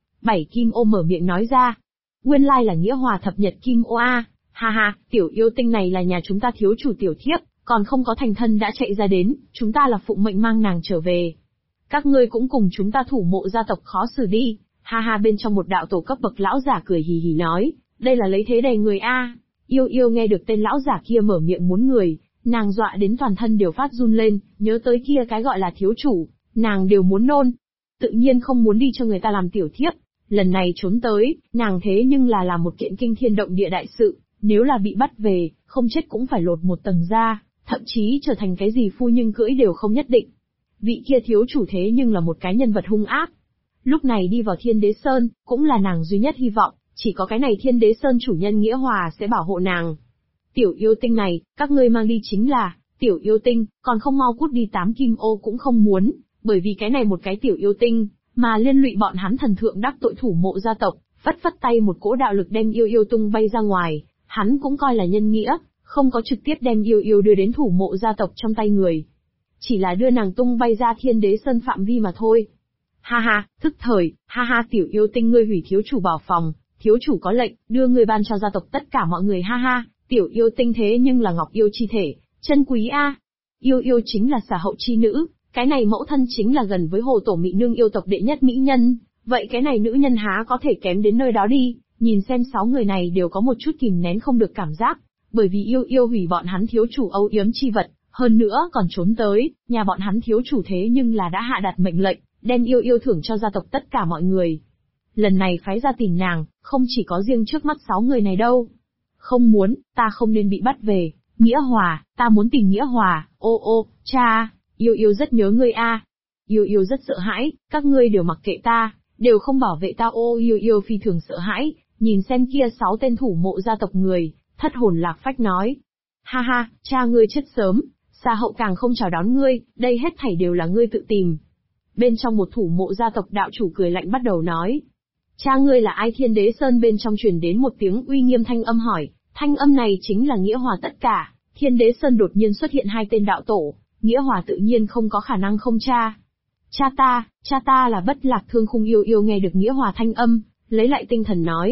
7 kim ô mở miệng nói ra. Nguyên lai là Nghĩa Hòa thập nhật kim ô a, ha ha, tiểu yêu tinh này là nhà chúng ta thiếu chủ tiểu thiếp, còn không có thành thân đã chạy ra đến, chúng ta là phụng mệnh mang nàng trở về. Các ngươi cũng cùng chúng ta thủ mộ gia tộc khó xử đi, ha ha. Bên trong một đạo tổ cấp bậc lão giả cười hì hì nói, đây là lấy thế đầy người a. Yêu yêu nghe được tên lão giả kia mở miệng muốn người, nàng dọa đến toàn thân đều phát run lên, nhớ tới kia cái gọi là thiếu chủ, nàng đều muốn nôn. Tự nhiên không muốn đi cho người ta làm tiểu thiếp, lần này trốn tới, nàng thế nhưng là làm một kiện kinh thiên động địa đại sự, nếu là bị bắt về, không chết cũng phải lột một tầng da, thậm chí trở thành cái gì phu nhân cưỡi đều không nhất định. Vị kia thiếu chủ thế nhưng là một cái nhân vật hung ác. Lúc này đi vào Thiên Đế Sơn, cũng là nàng duy nhất hy vọng, chỉ có cái này Thiên Đế Sơn chủ nhân Nghĩa Hòa sẽ bảo hộ nàng. Tiểu yêu tinh này, các ngươi mang đi chính là, tiểu yêu tinh, còn không mau cút đi. 8 kim ô cũng không muốn, bởi vì cái này một cái tiểu yêu tinh, mà liên lụy bọn hắn thần thượng đắc tội thủ mộ gia tộc, phất tay một cỗ đạo lực đem yêu yêu tung bay ra ngoài, hắn cũng coi là nhân nghĩa, không có trực tiếp đem yêu yêu đưa đến thủ mộ gia tộc trong tay người. Chỉ là đưa nàng tung bay ra Thiên Đế Sơn phạm vi mà thôi. Ha ha, thức thời, ha ha tiểu yêu tinh ngươi hủy thiếu chủ bảo phòng, thiếu chủ có lệnh, đưa ngươi ban cho gia tộc tất cả mọi người ha ha, tiểu yêu tinh thế nhưng là ngọc yêu chi thể, chân quý a. Yêu yêu chính là xà hậu chi nữ, cái này mẫu thân chính là gần với hồ tổ mỹ nương yêu tộc đệ nhất mỹ nhân, vậy cái này nữ nhân há có thể kém đến nơi đó đi. Nhìn xem 6 người này đều có một chút kìm nén không được cảm giác, bởi vì yêu yêu hủy bọn hắn thiếu chủ âu yếm chi vật, hơn nữa còn trốn tới, nhà bọn hắn thiếu chủ thế nhưng là đã hạ đặt mệnh lệnh, đem yêu yêu thưởng cho gia tộc tất cả mọi người. Lần này phái ra tìm nàng, không chỉ có riêng trước mắt 6 người này đâu. Không muốn, ta không nên bị bắt về, Nghĩa Hòa, ta muốn tìm Nghĩa Hòa, ô, cha, yêu yêu rất nhớ ngươi a. Yêu yêu rất sợ hãi, các ngươi đều mặc kệ ta, đều không bảo vệ ta yêu yêu phi thường sợ hãi, nhìn xem kia 6 tên thủ mộ gia tộc người, thất hồn lạc phách nói. Ha ha, cha ngươi chết sớm, xa hậu càng không chào đón ngươi, đây hết thảy đều là ngươi tự tìm. Bên trong một thủ mộ gia tộc đạo chủ cười lạnh bắt đầu nói. Cha ngươi là ai? Thiên Đế Sơn bên trong truyền đến một tiếng uy nghiêm thanh âm hỏi, thanh âm này chính là Nghĩa Hòa tất cả. Thiên Đế Sơn đột nhiên xuất hiện 2 tên đạo tổ, Nghĩa Hòa tự nhiên không có khả năng không cha. Cha ta là Bất Lạc Thương Khung. Yêu yêu nghe được Nghĩa Hòa thanh âm, lấy lại tinh thần nói,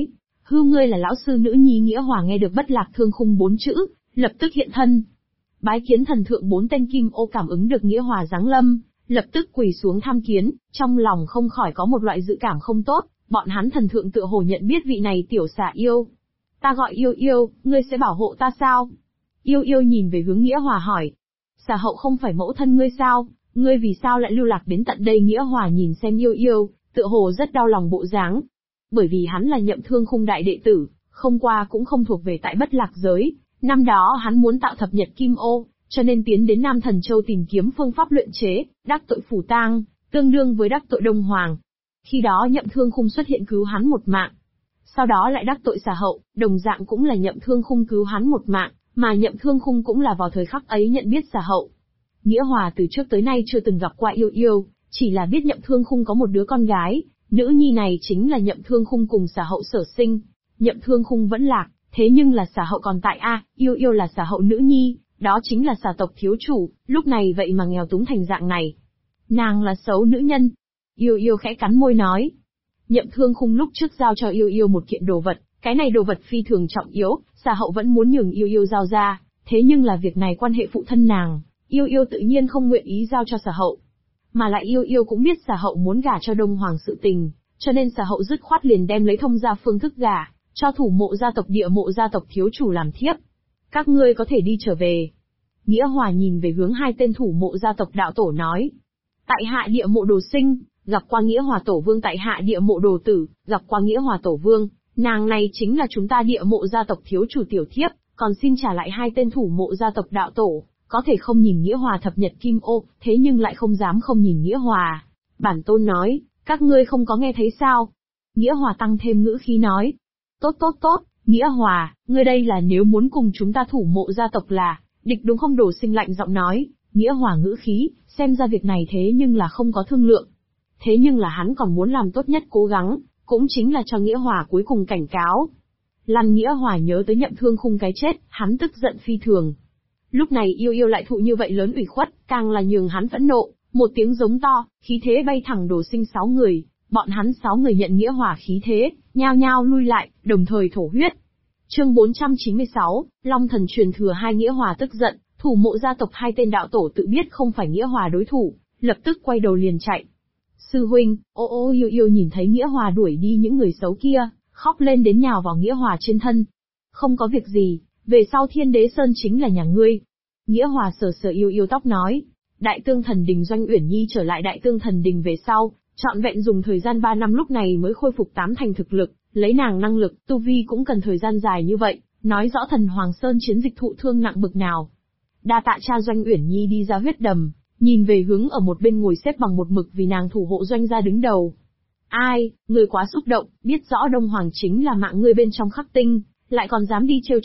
Hư ngươi là lão sư nữ nhi. Nghĩa Hòa nghe được Bất Lạc Thương Khung 4 chữ, lập tức hiện thân. Bái kiến thần thượng 4 tên kim ô cảm ứng được Nghĩa Hòa giáng lâm, lập tức quỳ xuống tham kiến, trong lòng không khỏi có một loại dự cảm không tốt, bọn hắn thần thượng tựa hồ nhận biết vị này tiểu xà yêu. Ta gọi Yêu Yêu, ngươi sẽ bảo hộ ta sao? Yêu Yêu nhìn về hướng Nghĩa Hòa hỏi. Xà hậu không phải mẫu thân ngươi sao, ngươi vì sao lại lưu lạc đến tận đây? Nghĩa Hòa nhìn xem Yêu Yêu, tựa hồ rất đau lòng bộ dáng. Bởi vì hắn là Nhậm Thương Khung đại đệ tử, không qua cũng không thuộc về tại Bất Lạc giới, năm đó hắn muốn tạo thập nhật kim ô, cho nên tiến đến Nam Thần Châu tìm kiếm phương pháp luyện chế, đắc tội Phủ Tang, tương đương với đắc tội Đông Hoàng. Khi đó Nhậm Thương Khung xuất hiện cứu hắn một mạng. Sau đó lại đắc tội xà hậu, đồng dạng cũng là Nhậm Thương Khung cứu hắn một mạng, mà Nhậm Thương Khung cũng là vào thời khắc ấy nhận biết xà hậu. Nghĩa Hòa từ trước tới nay chưa từng gặp qua Yêu Yêu, chỉ là biết Nhậm Thương Khung có một đứa con gái, nữ nhi này chính là Nhậm Thương Khung cùng xà hậu sở sinh. Nhậm Thương Khung vẫn lạc, thế nhưng là xà hậu còn tại a, Yêu Yêu là xà hậu nữ nhi, đó chính là xà tộc thiếu chủ, lúc này vậy mà nghèo túng thành dạng này. Nàng là xấu nữ nhân. Yêu Yêu khẽ cắn môi nói. Nhậm Thương Khung lúc trước giao cho Yêu Yêu một kiện đồ vật, cái này đồ vật phi thường trọng yếu, xà hậu vẫn muốn nhường Yêu Yêu giao ra, thế nhưng là việc này quan hệ phụ thân nàng, Yêu Yêu tự nhiên không nguyện ý giao cho xà hậu. Mà lại Yêu Yêu cũng biết xà hậu muốn gả cho Đông Hoàng sự tình, cho nên xà hậu dứt khoát liền đem lấy thông gia phương thức gả cho thủ mộ gia tộc địa mộ gia tộc thiếu chủ làm thiếp. Các ngươi có thể đi trở về. Nghĩa Hòa nhìn về hướng hai tên thủ mộ gia tộc đạo tổ nói. Tại hạ địa mộ đồ sinh, gặp qua Nghĩa Hòa tổ vương. Tại hạ địa mộ đồ tử, gặp qua Nghĩa Hòa tổ vương. Nàng này chính là chúng ta địa mộ gia tộc thiếu chủ tiểu thiếp, còn xin trả lại hai tên thủ mộ gia tộc đạo tổ. Có thể không nhìn Nghĩa Hòa thập nhật kim ô, thế nhưng lại không dám không nhìn Nghĩa Hòa. Bản tôn nói, các ngươi không có nghe thấy sao? Nghĩa Hòa tăng thêm ngữ khí nói. Tốt tốt tốt, Nghĩa Hòa, ngươi đây là nếu muốn cùng chúng ta thủ mộ gia tộc là địch đúng không? Đồ sinh lạnh giọng nói. Nghĩa Hòa ngữ khí, xem ra việc này thế nhưng là không có thương lượng. Thế nhưng là hắn còn muốn làm tốt nhất cố gắng, cũng chính là cho Nghĩa Hòa cuối cùng cảnh cáo. Lăn Nghĩa Hòa nhớ tới Nhậm Thương Khung cái chết, hắn tức giận phi thường. Lúc này Yêu Yêu lại thụ như vậy lớn ủy khuất, càng là nhường hắn phẫn nộ, một tiếng giống to, khí thế bay thẳng Đồ sinh 6 người, bọn hắn 6 người nhận Nghĩa Hòa khí thế, nhao nhao lui lại, đồng thời thổ huyết. Chương 496, Long Thần truyền thừa. Hai Nghĩa Hòa tức giận, thủ mộ gia tộc hai tên đạo tổ tự biết không phải Nghĩa Hòa đối thủ, lập tức quay đầu liền chạy. Sư huynh, ô Yêu Yêu nhìn thấy Nghĩa Hòa đuổi đi những người xấu kia, khóc lên đến nhào vào Nghĩa Hòa trên thân. Không có việc gì, về sau Thiên Đế Sơn chính là nhà ngươi. Nghĩa Hòa sờ sờ Yêu Yêu tóc nói. Đại Tương Thần Đình. Doanh Uyển Nhi trở lại Đại Tương Thần Đình về sau, trọn vẹn dùng thời gian 3 năm lúc này mới khôi phục 8 thành thực lực, lấy nàng năng lực, tu vi cũng cần thời gian dài như vậy, nói rõ Thần Hoàng Sơn chiến dịch thụ thương nặng bực nào. Đa tạ cha. Doanh Uyển Nhi đi ra huyết đầm, nhìn về hướng ở một bên ngồi xếp bằng một mực vì nàng thủ hộ Doanh gia đứng đầu. Ai, ngươi quá xúc động, biết rõ Đông Hoàng chính là mạng ngươi bên trong Khắc Tinh, lại còn dám đi trêu